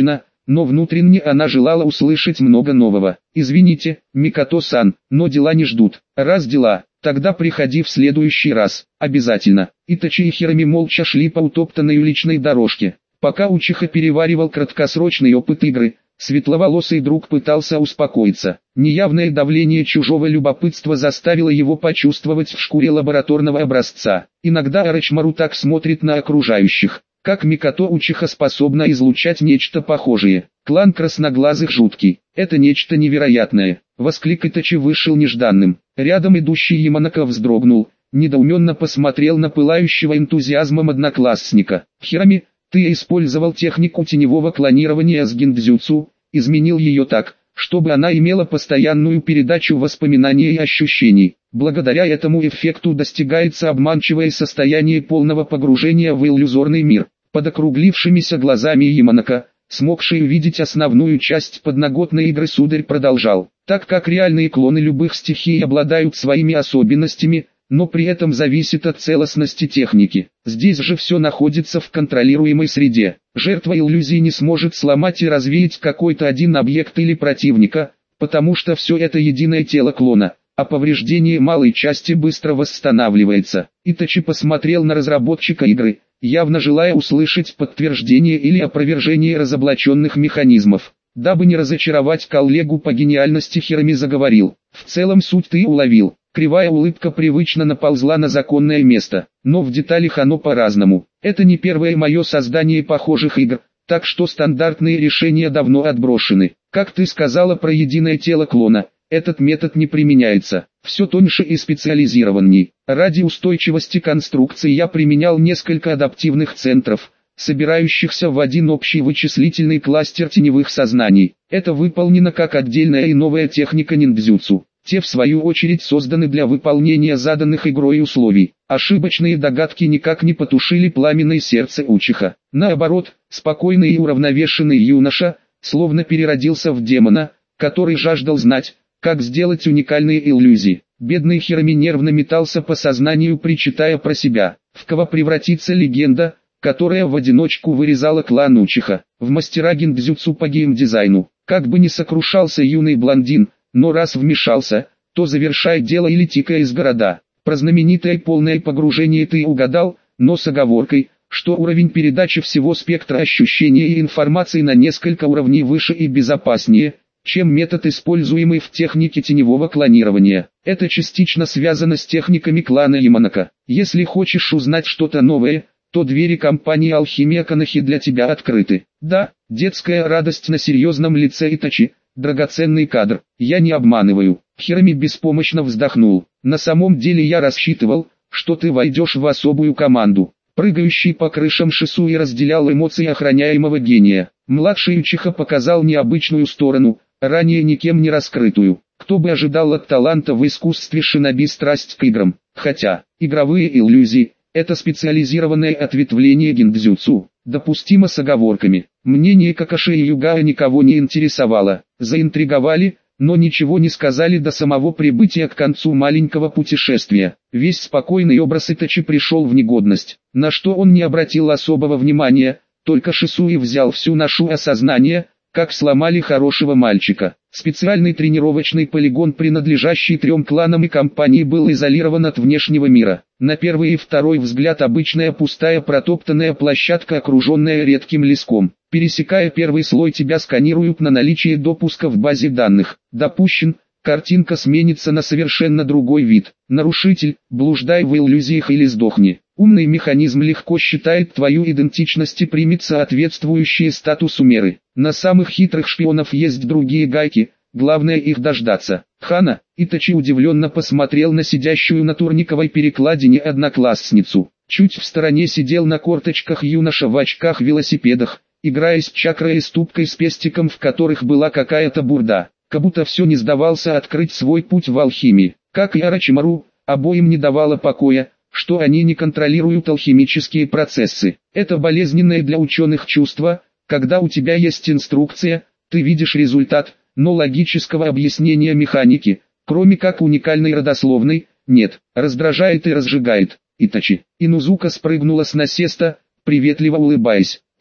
но внутренне она желала услышать много нового. «Извините, Микото-сан, но дела не ждут». «Раз дела, тогда приходи в следующий раз, обязательно». Итачи и Хироми молча шли по утоптанной уличной дорожке. Пока Учиха переваривал краткосрочный опыт игры, светловолосый друг пытался успокоиться. Неявное давление чужого любопытства заставило его почувствовать в шкуре лабораторного образца. Иногда Орочимару так смотрит на окружающих, как Микото Учиха способна излучать нечто похожее. Клан красноглазых жуткий. Это нечто невероятное. Восклик Итачи вышел нежданным. Рядом идущий Яманака вздрогнул, недоуменно посмотрел на пылающего энтузиазмом одноклассника. «Хироми, ты использовал технику теневого клонирования с гиндзюцу, изменил ее так, чтобы она имела постоянную передачу воспоминаний и ощущений. Благодаря этому эффекту достигается обманчивое состояние полного погружения в иллюзорный мир». Под округлившимися глазами Яманака, смогший увидеть основную часть подноготной игры, сударь продолжал. Так как реальные клоны любых стихий обладают своими особенностями, но при этом зависит от целостности техники. Здесь же все находится в контролируемой среде. Жертва иллюзии не сможет сломать и развеять какой-то один объект или противника, потому что все это единое тело клона, а повреждение малой части быстро восстанавливается. Итачи посмотрел на разработчика игры, явно желая услышать подтверждение или опровержение разоблаченных механизмов. Дабы не разочаровать коллегу по гениальности, Хироми заговорил. «В целом суть ты уловил». Кривая улыбка привычно наползла на законное место, но в деталях оно по-разному. Это не первое мое создание похожих игр, так что стандартные решения давно отброшены. Как ты сказала про единое тело клона, этот метод не применяется, все тоньше и специализированней. Ради устойчивости конструкции я применял несколько адаптивных центров, собирающихся в один общий вычислительный кластер теневых сознаний. Это выполнено как отдельная и новая техника ниндзюцу. Те в свою очередь созданы для выполнения заданных игрой условий. Ошибочные догадки никак не потушили пламенное сердце Учиха. Наоборот, спокойный и уравновешенный юноша, словно переродился в демона, который жаждал знать, как сделать уникальные иллюзии. Бедный Хироми нервно метался по сознанию, причитая про себя. В кого превратится легенда, которая в одиночку вырезала клан Учиха? В мастера гиндзюцу по геймдизайну. Как бы ни сокрушался юный блондин, но раз вмешался, то завершай дело или тикай из города. Про знаменитое полное погружение ты угадал, но с оговоркой, что уровень передачи всего спектра ощущений и информации на несколько уровней выше и безопаснее, чем метод, используемый в технике теневого клонирования. Это частично связано с техниками клана Яманака. Если хочешь узнать что-то новое, то двери компании Алхимия Канахи для тебя открыты. Да, детская радость на серьезном лице Итачи. Драгоценный кадр, я не обманываю. Хироми беспомощно вздохнул. На самом деле я рассчитывал, что ты войдешь в особую команду. Прыгающий по крышам Шисуи разделял эмоции охраняемого гения. Младший Учиха показал необычную сторону, ранее никем не раскрытую. Кто бы ожидал от таланта в искусстве шиноби страсть к играм. Хотя, игровые иллюзии – это специализированное ответвление гиндзюцу, допустимо с оговорками. Мнение Какаши и Югая никого не интересовало. Заинтриговали, но ничего не сказали до самого прибытия к концу маленького путешествия. Весь спокойный образ Итачи пришел в негодность, на что он не обратил особого внимания, только Шисуи взял всю ношу осознания, как сломали хорошего мальчика. Специальный тренировочный полигон, принадлежащий 3 кланам и компании, был изолирован от внешнего мира. На первый и второй взгляд обычная пустая протоптанная площадка, окруженная редким леском. Пересекая первый слой, тебя сканируют на наличие допуска в базе данных. Допущен, картинка сменится на совершенно другой вид. Нарушитель, блуждай в иллюзиях или сдохни. Умный механизм легко считает твою идентичность и примет соответствующие статусу меры. На самых хитрых шпионов есть другие гайки, главное их дождаться. Хана, Итачи удивленно посмотрел на сидящую на турниковой перекладине одноклассницу. Чуть в стороне сидел на корточках юноша в очках-велосипедах, играя с чакрой и ступкой с пестиком, в которых была какая-то бурда. Кабуто все не сдавался открыть свой путь в алхимии. Как и Орочимару, обоим не давало покоя, что они не контролируют алхимические процессы. Это болезненное для ученых чувство, когда у тебя есть инструкция, ты видишь результат, но логического объяснения механики, кроме как уникальной родословной, нет. Раздражает и разжигает. Итачи. Инузука спрыгнула с насеста, приветливо улыбаясь.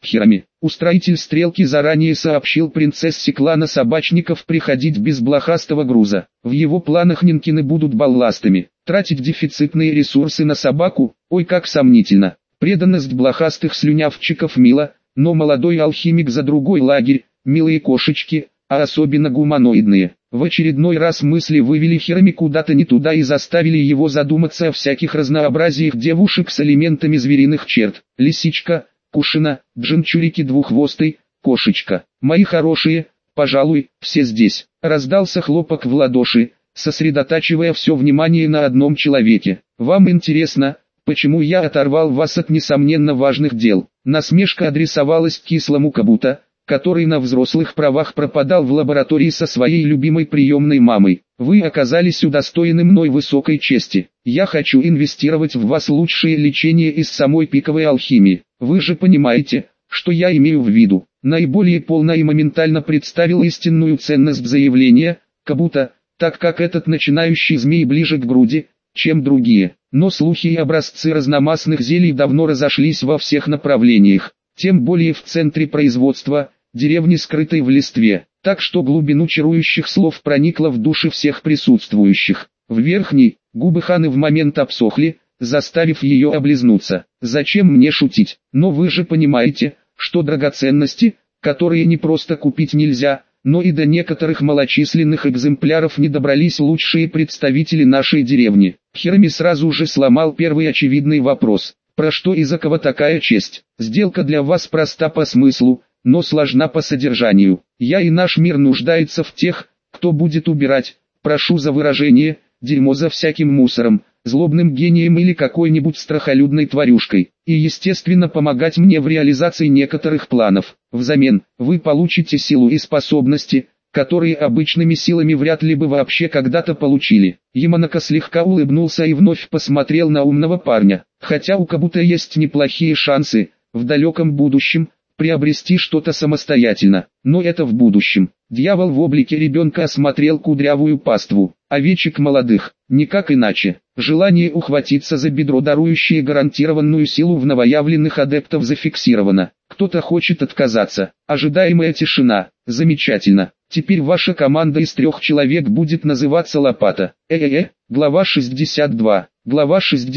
Хирами, устроитель стрелки, заранее сообщил принцессе клана собачников приходить без блохастого груза. В его планах Нинкины будут балластами. Тратить дефицитные ресурсы на собаку, ой как сомнительно. Преданность блохастых слюнявчиков мила, но молодой алхимик за другой лагерь, милые кошечки, а особенно гуманоидные. В очередной раз мысли вывели Хирами куда-то не туда и заставили его задуматься о всяких разнообразиях девушек с элементами звериных черт. Лисичка, Кушина, Джинчурики двуххвостый, кошечка. Мои хорошие, пожалуй, все здесь. Раздался хлопок в ладоши, сосредотачивая все внимание на одном человеке. Вам интересно, почему я оторвал вас от несомненно важных дел? Насмешка адресовалась к кислому Кабуто, который на взрослых правах пропадал в лаборатории со своей любимой приемной мамой. Вы оказались удостоены мной высокой чести. Я хочу инвестировать в вас лучшее лечение из самой пиковой алхимии. Вы же понимаете, что я имею в виду. Наиболее полно и моментально представил истинную ценность заявления Кабуто, так как этот начинающий змей ближе к груди, чем другие. Но слухи и образцы разномастных зелий давно разошлись во всех направлениях. Тем более в центре производства, деревни скрытой в листве, так что глубину чарующих слов проникла в души всех присутствующих. В верхней, губы Ханы в момент обсохли, заставив ее облизнуться. Зачем мне шутить? Но вы же понимаете, что драгоценности, которые не просто купить нельзя, но и до некоторых малочисленных экземпляров не добрались лучшие представители нашей деревни. Хирами сразу же сломал первый очевидный вопрос. Про что и за кого такая честь? Сделка для вас проста по смыслу, но сложна по содержанию. Я и наш мир нуждается в тех, кто будет убирать, прошу за выражение, дерьмо за всяким мусором, злобным гением или какой-нибудь страхолюдной тварюшкой. И естественно помогать мне в реализации некоторых планов. Взамен, вы получите силу и способности, которые обычными силами вряд ли бы вообще когда-то получили. Яманака слегка улыбнулся и вновь посмотрел на умного парня. Хотя у Кабуто есть неплохие шансы, в далеком будущем, приобрести что-то самостоятельно. Но это в будущем. Дьявол в облике ребенка осмотрел кудрявую паству. Овечек молодых, никак иначе. Желание ухватиться за бедро, дарующее гарантированную силу в новоявленных адептов, зафиксировано. Кто-то хочет отказаться. Ожидаемая тишина. Замечательно. Теперь ваша команда из 3 человек будет называться Лопата. Глава 62. Глава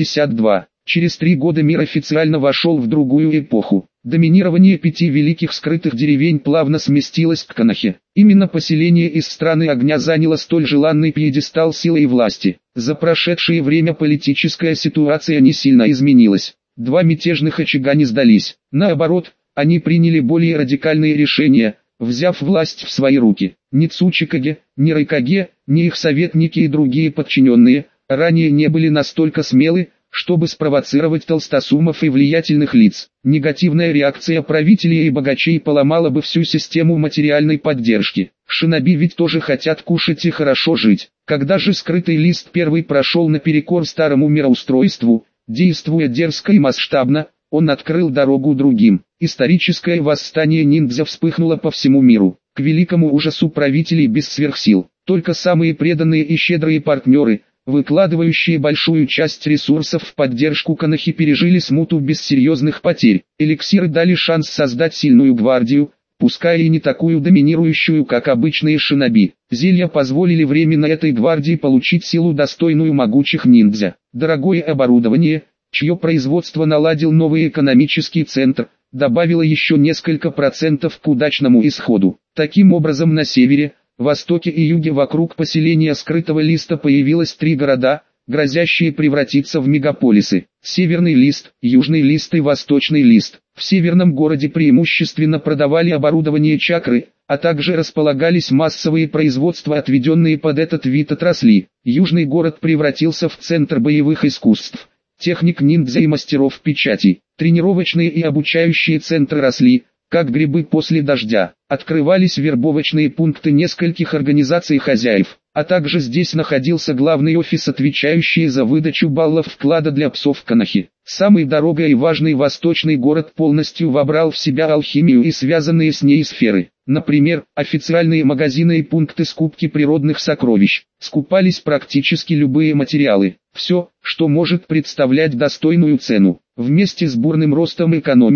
62. Через 3 года мир официально вошел в другую эпоху. Доминирование 5 великих скрытых деревень плавно сместилось к Конохе. Именно поселение из страны огня заняло столь желанный пьедестал силы и власти. За прошедшее время политическая ситуация не сильно изменилась. 2 мятежных очага не сдались. Наоборот, они приняли более радикальные решения, взяв власть в свои руки. Ни Цучикаге, ни Райкаге, ни их советники и другие подчиненные, ранее не были настолько смелы, чтобы спровоцировать толстосумов и влиятельных лиц. Негативная реакция правителей и богачей поломала бы всю систему материальной поддержки. Шиноби ведь тоже хотят кушать и хорошо жить. Когда же скрытый лист первый прошел наперекор старому мироустройству, действуя дерзко и масштабно, он открыл дорогу другим. Историческое восстание ниндзя вспыхнуло по всему миру. К великому ужасу правителей без сверхсил. Только самые преданные и щедрые партнеры, выкладывающие большую часть ресурсов в поддержку Конохи, пережили смуту без серьезных потерь. Эликсиры дали шанс создать сильную гвардию, пускай и не такую доминирующую, как обычные шиноби. Зелья позволили временно этой гвардии получить силу, достойную могучих ниндзя. Дорогое оборудование, чье производство наладил новый экономический центр, добавило еще несколько процентов к удачному исходу. Таким образом, на севере, востоке и юге вокруг поселения скрытого листа появилось 3 города, грозящие превратиться в мегаполисы. Северный лист, южный лист и восточный лист. В северном городе преимущественно продавали оборудование чакры, а также располагались массовые производства, отведенные под этот вид отрасли. Южный город превратился в центр боевых искусств, техник ниндзя и мастеров печати. Тренировочные и обучающие центры росли, как грибы после дождя. Открывались вербовочные пункты нескольких организаций хозяев, а также здесь находился главный офис, отвечающий за выдачу баллов вклада для псов Конохи. Самый дорогой и важный восточный город полностью вобрал в себя алхимию и связанные с ней сферы. Например, официальные магазины и пункты скупки природных сокровищ. Скупались практически любые материалы. Все, что может представлять достойную цену. Вместе с бурным ростом экономики,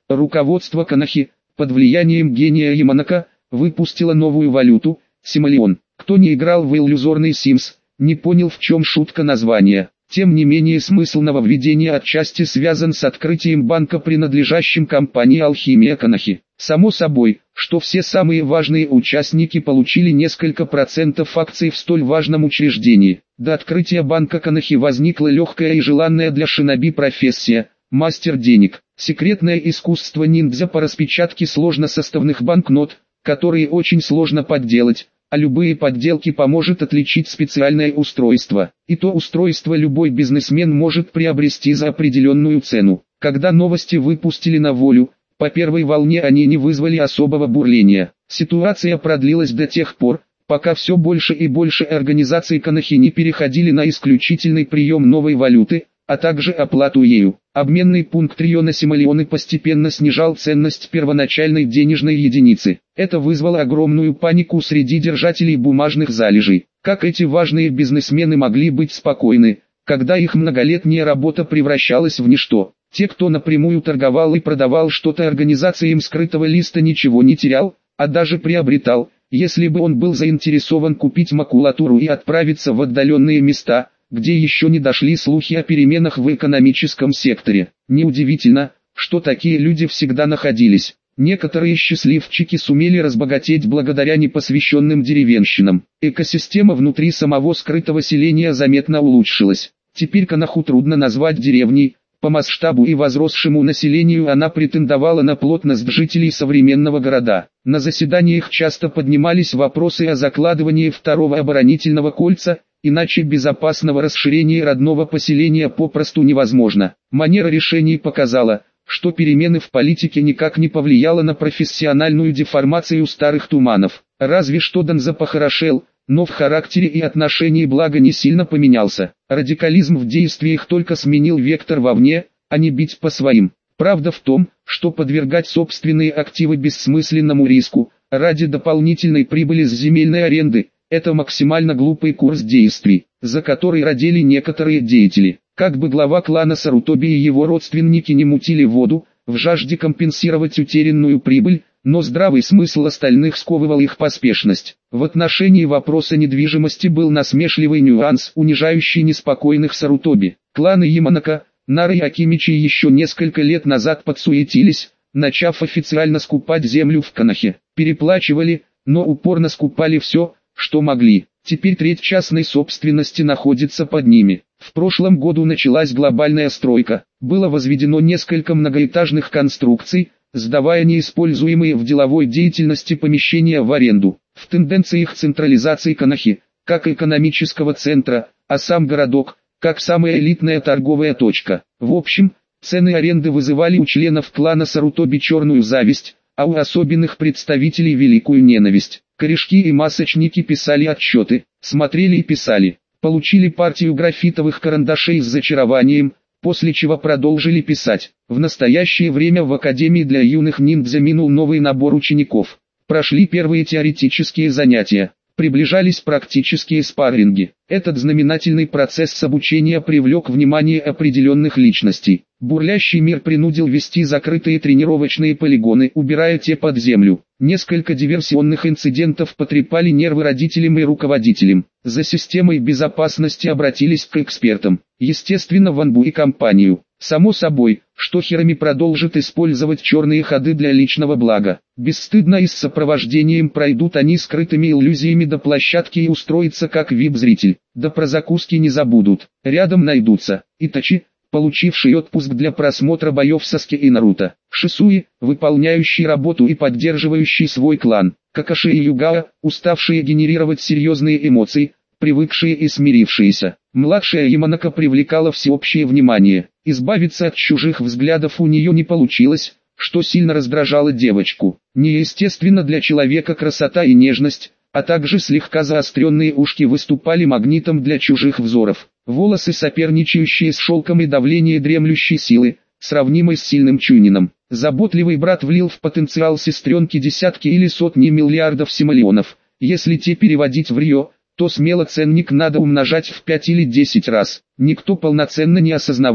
Руководство Канахи, под влиянием гения Яманака, выпустило новую валюту – симолеон. Кто не играл в иллюзорный Sims, не понял, в чем шутка названия. Тем не менее, смысл нововведения отчасти связан с открытием банка, принадлежащим компании Алхимия Канахи. Само собой, что все самые важные участники получили несколько процентов акций в столь важном учреждении. До открытия банка Канахи возникла легкая и желанная для шиноби профессия – мастер денег. Секретное искусство ниндзя по распечатке сложносоставных банкнот, которые очень сложно подделать, а любые подделки поможет отличить специальное устройство. И то устройство любой бизнесмен может приобрести за определенную цену. Когда новости выпустили на волю, по первой волне они не вызвали особого бурления. Ситуация продлилась до тех пор, пока все больше и больше организаций Канахи не переходили на исключительный прием новой валюты, а также оплату ею. Обменный пункт Риона Симолеоны постепенно снижал ценность первоначальной денежной единицы. Это вызвало огромную панику среди держателей бумажных залежей. Как эти важные бизнесмены могли быть спокойны, когда их многолетняя работа превращалась в ничто? Те, кто напрямую торговал и продавал что-то организациям скрытого листа, ничего не терял, а даже приобретал, если бы он был заинтересован купить макулатуру и отправиться в отдаленные места, где еще не дошли слухи о переменах в экономическом секторе. Неудивительно, что такие люди всегда находились. Некоторые счастливчики сумели разбогатеть благодаря непосвященным деревенщинам. Экосистема внутри самого скрытого селения заметно улучшилась. Теперь Канаху трудно назвать деревней. По масштабу и возросшему населению она претендовала на плотность жителей современного города. На заседаниях часто поднимались вопросы о закладывании второго оборонительного кольца, иначе безопасного расширения родного поселения попросту невозможно. Манера решений показала, что перемены в политике никак не повлияло на профессиональную деформацию старых туманов. Разве что Данза похорошел, но в характере и отношении блага не сильно поменялся. Радикализм в действиях только сменил вектор вовне, а не бить по своим. Правда в том, что подвергать собственные активы бессмысленному риску, ради дополнительной прибыли с земельной аренды, это максимально глупый курс действий, за который родили некоторые деятели. Как бы глава клана Сарутоби и его родственники не мутили воду, в жажде компенсировать утерянную прибыль, но здравый смысл остальных сковывал их поспешность. В отношении вопроса недвижимости был насмешливый нюанс, унижающий неспокойных Сарутоби. Кланы Яманака, Нары и Акимичи еще несколько лет назад подсуетились, начав официально скупать землю в Канахе. Переплачивали, но упорно скупали все, что могли. Теперь треть частной собственности находится под ними. В прошлом году началась глобальная стройка. Было возведено несколько многоэтажных конструкций, сдавая неиспользуемые в деловой деятельности помещения в аренду. В тенденциях централизации Канахи, как экономического центра, а сам городок, как самая элитная торговая точка. В общем, цены аренды вызывали у членов клана Сарутоби черную зависть, а у особенных представителей великую ненависть. Корешки и масочники писали отчеты, смотрели и писали. Получили партию графитовых карандашей с зачарованием, после чего продолжили писать. В настоящее время в Академии для юных ниндзя минул новый набор учеников. Прошли первые теоретические занятия, приближались практические спарринги. Этот знаменательный процесс обучения привлек внимание определенных личностей. Бурлящий мир принудил вести закрытые тренировочные полигоны, убирая те под землю. Несколько диверсионных инцидентов потрепали нервы родителям и руководителям. За системой безопасности обратились к экспертам. Естественно, Ванбу и компанию. Само собой, что Хироми продолжит использовать черные ходы для личного блага. Бесстыдно и с сопровождением пройдут они скрытыми иллюзиями до площадки и устроятся как вип-зритель. Да про закуски не забудут. Рядом найдутся Итачи, получивший отпуск для просмотра боев Саски и Наруто, Шисуи, выполняющий работу и поддерживающий свой клан, Какаши и Югао, уставшие генерировать серьезные эмоции, привыкшие и смирившиеся. Младшая Яманака привлекала всеобщее внимание. Избавиться от чужих взглядов у нее не получилось, что сильно раздражало девочку. Неестественно для человека красота и нежность, а также слегка заостренные ушки выступали магнитом для чужих взоров. Волосы, соперничающие с шелком, и давление дремлющей силы, сравнимой с сильным Чунином. Заботливый брат влил в потенциал сестренки десятки или сотни миллиардов симолеонов. Если те переводить в Рио, то смело ценник надо умножать в 5 или 10 раз. Никто полноценно не осознавал,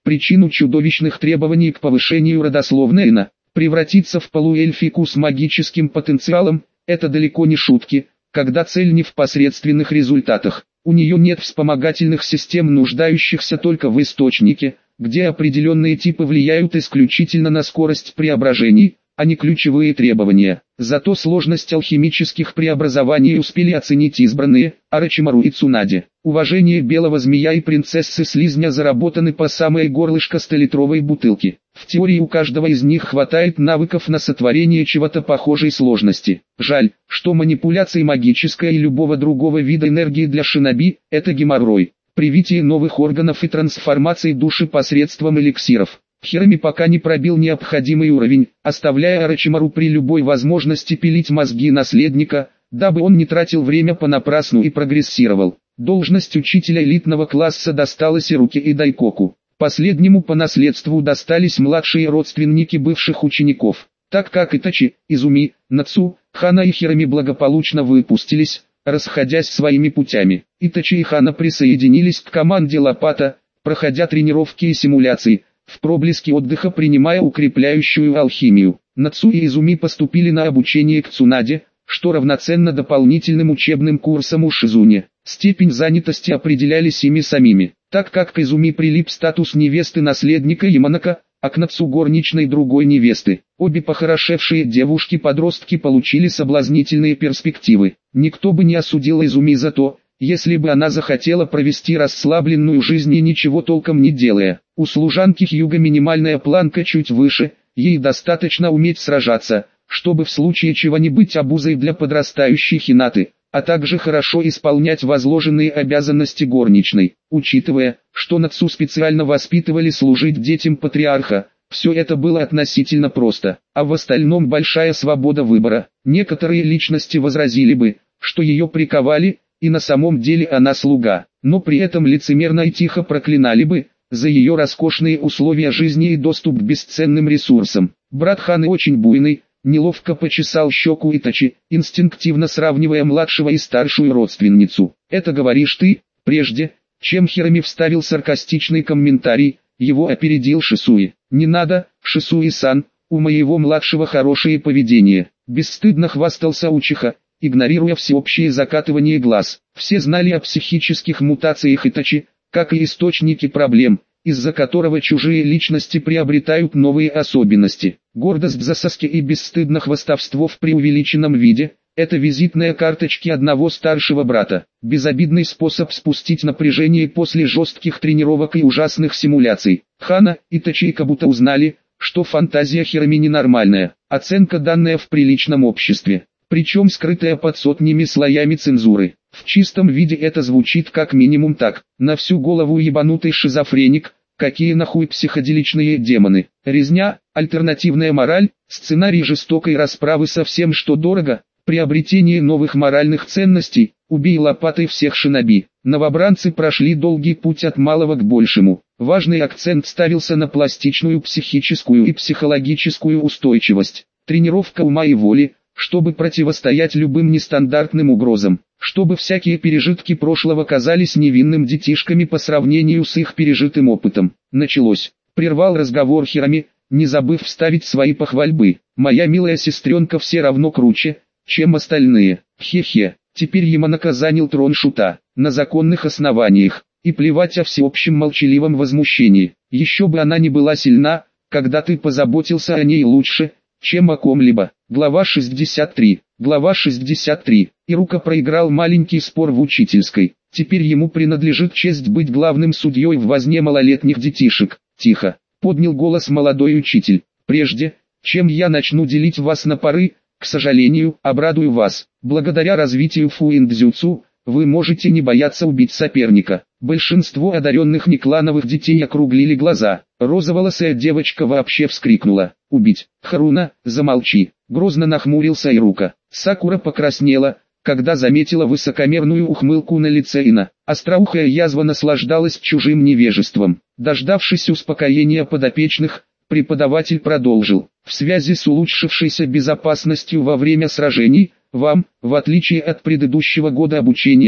причину чудовищных требований к повышению родословной Ина. Превратиться в полуэльфийку с магическим потенциалом – это далеко не шутки, когда цель не в посредственных результатах. У нее нет вспомогательных систем, нуждающихся только в источнике, где определенные типы влияют исключительно на скорость преображений, а не ключевые требования. Зато сложность алхимических преобразований успели оценить избранные, Орочимару и Цунаде. Уважение белого змея и принцессы Слизня заработаны по самое горлышко 100-литровой бутылки. В теории у каждого из них хватает навыков на сотворение чего-то похожей сложности. Жаль, что манипуляции магической и любого другого вида энергии для шиноби – это геморрой. Привитие новых органов и трансформации души посредством эликсиров. Хироми пока не пробил необходимый уровень, оставляя Орочимару при любой возможности пилить мозги наследника, дабы он не тратил время понапрасну и прогрессировал. Должность учителя элитного класса досталась Ируке и Дайкоку. Последнему по наследству достались младшие родственники бывших учеников, так как Итачи, Изуми, Нацу, Хана и Хироми благополучно выпустились, расходясь своими путями. Итачи и Хана присоединились к команде Лопата, проходя тренировки и симуляции, в проблеске отдыха принимая укрепляющую алхимию. Нацу и Изуми поступили на обучение к Цунаде, что равноценно дополнительным учебным курсам у Шизуне. Степень занятости определялись ими самими, так как к Изуми прилип статус невесты наследника Яманака, а к Нацу горничной другой невесты. Обе похорошевшие девушки-подростки получили соблазнительные перспективы. Никто бы не осудил Изуми за то, если бы она захотела провести расслабленную жизнь и ничего толком не делая. У служанки Хьюга минимальная планка чуть выше, ей достаточно уметь сражаться, чтобы в случае чего не быть обузой для подрастающей Хинаты, а также хорошо исполнять возложенные обязанности горничной. Учитывая, что Нацу специально воспитывали служить детям патриарха, все это было относительно просто, а в остальном большая свобода выбора. Некоторые личности возразили бы, что ее приковали, и на самом деле она слуга, но при этом лицемерно и тихо проклинали бы за ее роскошные условия жизни и доступ к бесценным ресурсам. Брат Ханы очень буйный, неловко почесал щеку Итачи, инстинктивно сравнивая младшего и старшую родственницу. «Это говоришь ты?» Прежде, чем Хироми вставил саркастичный комментарий, его опередил Шисуи. «Не надо, Шисуи-сан, у моего младшего хорошее поведение», бесстыдно хвастался Учиха, игнорируя всеобщее закатывание глаз. Все знали о психических мутациях Итачи, как и источники проблем, из-за которого чужие личности приобретают новые особенности. Гордость за Саски и бесстыдно хвастовство в преувеличенном виде – это визитные карточки одного старшего брата. Безобидный способ спустить напряжение после жестких тренировок и ужасных симуляций. Хана, Итачи и Кабуто узнали, что фантазия Хироми ненормальная, оценка данная в приличном обществе, причем скрытая под сотнями слоями цензуры. В чистом виде это звучит как минимум так: на всю голову ебанутый шизофреник, какие нахуй психоделичные демоны. Резня, альтернативная мораль, сценарий жестокой расправы со всем, что дорого, приобретение новых моральных ценностей, убей лопатой всех шиноби. Новобранцы прошли долгий путь от малого к большему. Важный акцент ставился на пластичную психическую и психологическую устойчивость. Тренировка ума и воли, чтобы противостоять любым нестандартным угрозам, чтобы всякие пережитки прошлого казались невинным детишками по сравнению с их пережитым опытом. Началось. Прервал разговор Хироми, не забыв вставить свои похвальбы. «Моя милая сестренка все равно круче, чем остальные. Хе-хе». Теперь Яманака занял трон шута, на законных основаниях, и плевать о всеобщем молчаливом возмущении. Еще бы она не была сильна, когда ты позаботился о ней лучше, чем о ком-либо. Глава 63. Глава 63. Ирука проиграл маленький спор в учительской. Теперь ему принадлежит честь быть главным судьей в возне малолетних детишек. Тихо. Поднял голос молодой учитель. Прежде, чем я начну делить вас на пары, к сожалению, обрадую вас. Благодаря развитию фуиндзюцу, вы можете не бояться убить соперника. Большинство одаренных неклановых детей округлили глаза. Розоволосая девочка вообще вскрикнула. «Убить! Харуна, замолчи!» Грозно нахмурился Ирука. Сакура покраснела, когда заметила высокомерную ухмылку на лице Ина. Остроухая язва наслаждалась чужим невежеством. Дождавшись успокоения подопечных, преподаватель продолжил. В связи с улучшившейся безопасностью во время сражений, вам, в отличие от предыдущего года обучения,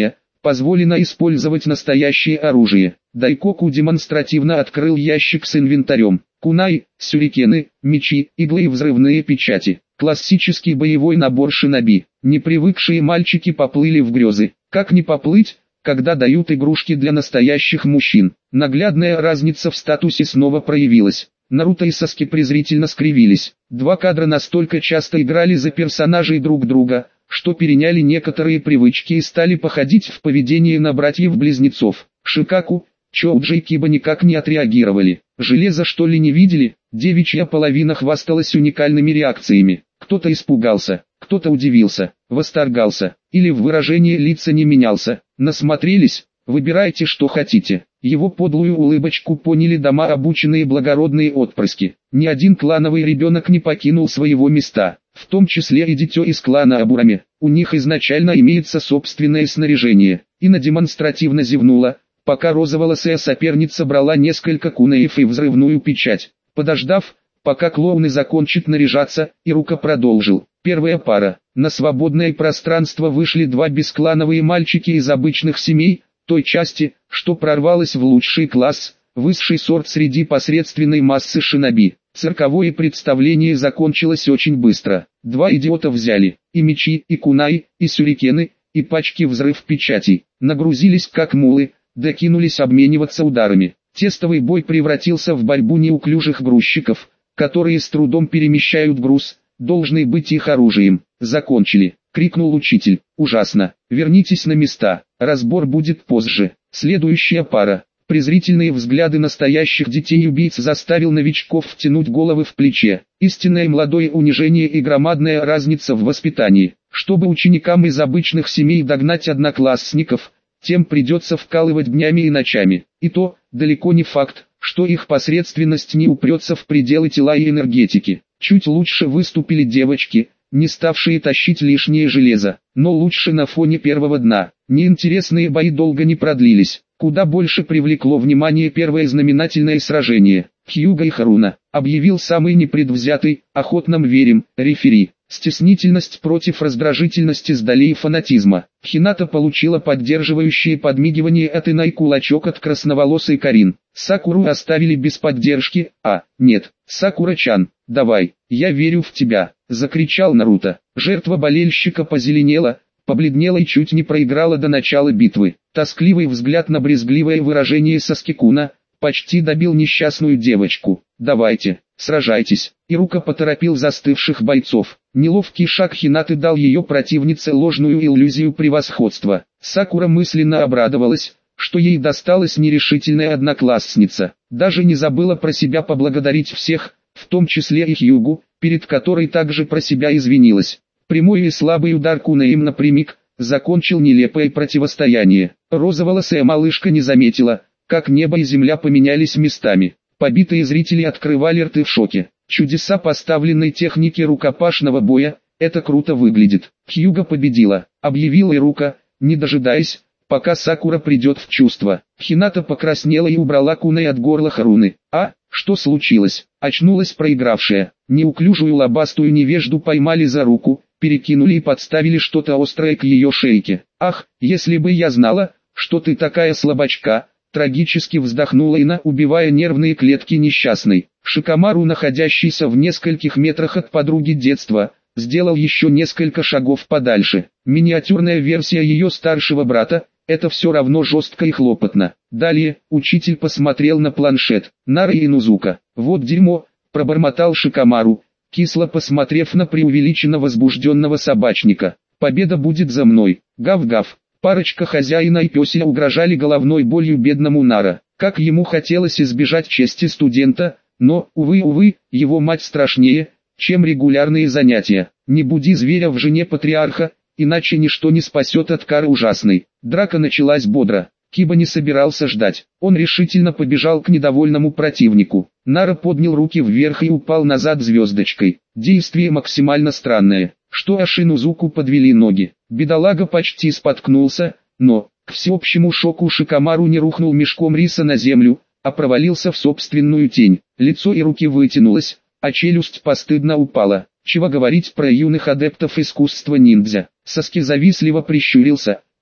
позволено использовать настоящее оружие. Дайкоку демонстративно открыл ящик с инвентарем. Кунай, сюрикены, мечи, иглы и взрывные печати. Классический боевой набор шиноби. Непривыкшие мальчики поплыли в грезы. Как не поплыть, когда дают игрушки для настоящих мужчин? Наглядная разница в статусе снова проявилась. Наруто и Саски презрительно скривились. Два кадра настолько часто играли за персонажей друг друга, что переняли некоторые привычки и стали походить в поведении на братьев-близнецов. Шикаку, Чоуджи и Киба никак не отреагировали. Железо что ли не видели? Девичья половина хвасталась уникальными реакциями. Кто-то испугался, кто-то удивился, восторгался, или в выражении лица не менялся. Насмотрелись? Выбирайте, что хотите. Его подлую улыбочку поняли дома обученные благородные отпрыски. Ни один клановый ребенок не покинул своего места, в том числе и дитё из клана Абурами. У них изначально имеется собственное снаряжение. Ина демонстративно зевнула, пока розоволосая соперница брала несколько кунаев и взрывную печать. Подождав, пока клоуны закончат наряжаться, Ирука продолжил. Первая пара. На свободное пространство вышли два бесклановые мальчики из обычных семей, той части, что прорвалась в лучший класс, высший сорт среди посредственной массы шиноби. Цирковое представление закончилось очень быстро. Два идиота взяли и мечи, и кунай, и сюрикены, и пачки взрыв-печатей. Нагрузились как мулы, докинулись обмениваться ударами. Тестовый бой превратился в борьбу неуклюжих грузчиков, которые с трудом перемещают груз, должны быть их оружием. Закончили, крикнул учитель. Ужасно. Вернитесь на места, разбор будет позже. Следующая пара. Презрительные взгляды настоящих детей-убийц заставил новичков втянуть головы в плечи. Истинное молодое унижение и громадная разница в воспитании. Чтобы ученикам из обычных семей догнать одноклассников, тем придется вкалывать днями и ночами. И то, далеко не факт, что их посредственность не упрется в пределы тела и энергетики. Чуть лучше выступили девочки, не ставшие тащить лишнее железо, но лучше на фоне первого дна. Неинтересные бои долго не продлились. Куда больше привлекло внимание первое знаменательное сражение. Хьюга и Харуна, объявил самый непредвзятый, охотным верим, рефери. Стеснительность против раздражительности с долей фанатизма. Хината получила поддерживающее подмигивание от Ина и кулачок от красноволосой Карин. Сакуру оставили без поддержки. Нет, Сакура-чан, давай, я верю в тебя, закричал Наруто. Жертва болельщика позеленела, побледнела и чуть не проиграла до начала битвы. Тоскливый взгляд на брезгливое выражение Саскикуна почти добил несчастную девочку. Давайте, сражайтесь. Ирука поторопил застывших бойцов. Неловкий шаг Хинаты дал ее противнице ложную иллюзию превосходства. Сакура мысленно обрадовалась, что ей досталась нерешительная одноклассница. Даже не забыла про себя поблагодарить всех, в том числе и Хьюгу, перед которой также про себя извинилась. Прямой и слабый удар кунаем напрямик закончил нелепое противостояние. Розоволосая малышка не заметила, как небо и земля поменялись местами. Побитые зрители открывали рты в шоке. Чудеса поставленной техники рукопашного боя, это круто выглядит. Хьюга победила, объявила Ирука, не дожидаясь, пока Сакура придет в чувство. Хината покраснела и убрала кунай от горла Харуны. Что случилось? Очнулась проигравшая. Неуклюжую лобастую невежду поймали за руку, перекинули и подставили что-то острое к ее шейке. Если бы я знала, что ты такая слабачка, трагически вздохнула Ина, убивая нервные клетки несчастной. Шикамару, находящийся в нескольких метрах от подруги детства, сделал еще несколько шагов подальше. Миниатюрная версия ее старшего брата, это все равно жестко и хлопотно. Далее, учитель посмотрел на планшет. Нара и Инузука. Вот дерьмо, пробормотал Шикамару, кисло посмотрев на преувеличенно возбужденного собачника. Победа будет за мной. Гав-гав. Парочка хозяина и пёселя угрожали головной болью бедному Нара. Как ему хотелось избежать чести студента, но, увы, его мать страшнее, чем регулярные занятия. Не буди зверя в жене патриарха, иначе ничто не спасет от кары ужасной. Драка началась бодро. Киба не собирался ждать. Он решительно побежал к недовольному противнику. Нара поднял руки вверх и упал назад звездочкой. Действие максимально странное. Что Ашинузуку подвели ноги. Бедолага почти споткнулся, но, к всеобщему шоку, Шикамару не рухнул мешком риса на землю, а провалился в собственную тень. Лицо и руки вытянулось, а челюсть постыдно упала. Чего говорить про юных адептов искусства ниндзя. Саски завистливо прищурился,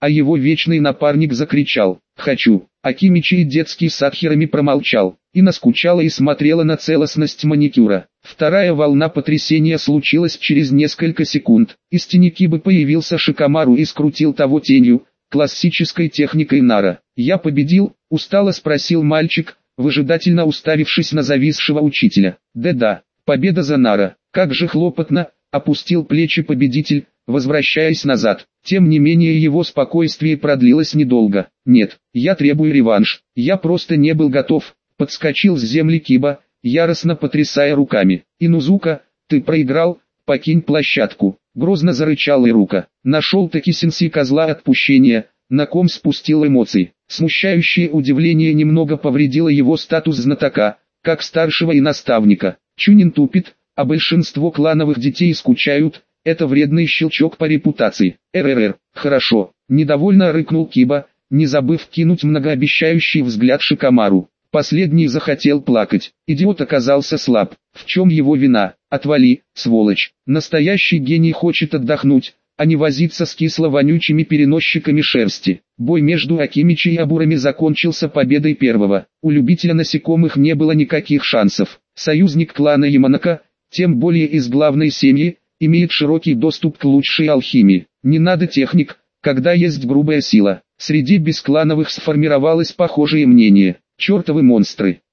а его вечный напарник закричал «Хочу!». Акимичи и детский сад Хироми промолчал, и наскучала и смотрела на целостность маникюра. Вторая волна потрясения случилась через несколько секунд. Из тени Кибы появился Шикамару и скрутил того тенью, классической техникой Нара. «Я победил?» – устало спросил мальчик, выжидательно уставившись на зависшего учителя. «Да-да, победа за Нара, как же хлопотно!» – опустил плечи победитель, возвращаясь назад. Тем не менее его спокойствие продлилось недолго. «Нет, я требую реванш, я просто не был готов», – подскочил с земли Киба, яростно потрясая руками. «Инузука, ты проиграл, покинь площадку», – грозно зарычал Ирука. Нашел-таки сенсей козла отпущения, на ком спустил эмоции. Смущающее удивление немного повредило его статус знатока, как старшего и наставника. Чунин тупит, а большинство клановых детей скучают. Это вредный щелчок по репутации. РРР, хорошо, недовольно рыкнул Киба, не забыв кинуть многообещающий взгляд Шикамару. Последний захотел плакать. Идиот оказался слаб. В чем его вина? Отвали, сволочь. Настоящий гений хочет отдохнуть, а не возиться с кисло-вонючими переносчиками шерсти. Бой между Акимичи и Абурами закончился победой первого. У любителя насекомых не было никаких шансов. Союзник клана Яманака, тем более из главной семьи, имеет широкий доступ к лучшей алхимии. Не надо техник, когда есть грубая сила. Среди бесклановых сформировалось похожее мнение. Чертовы монстры.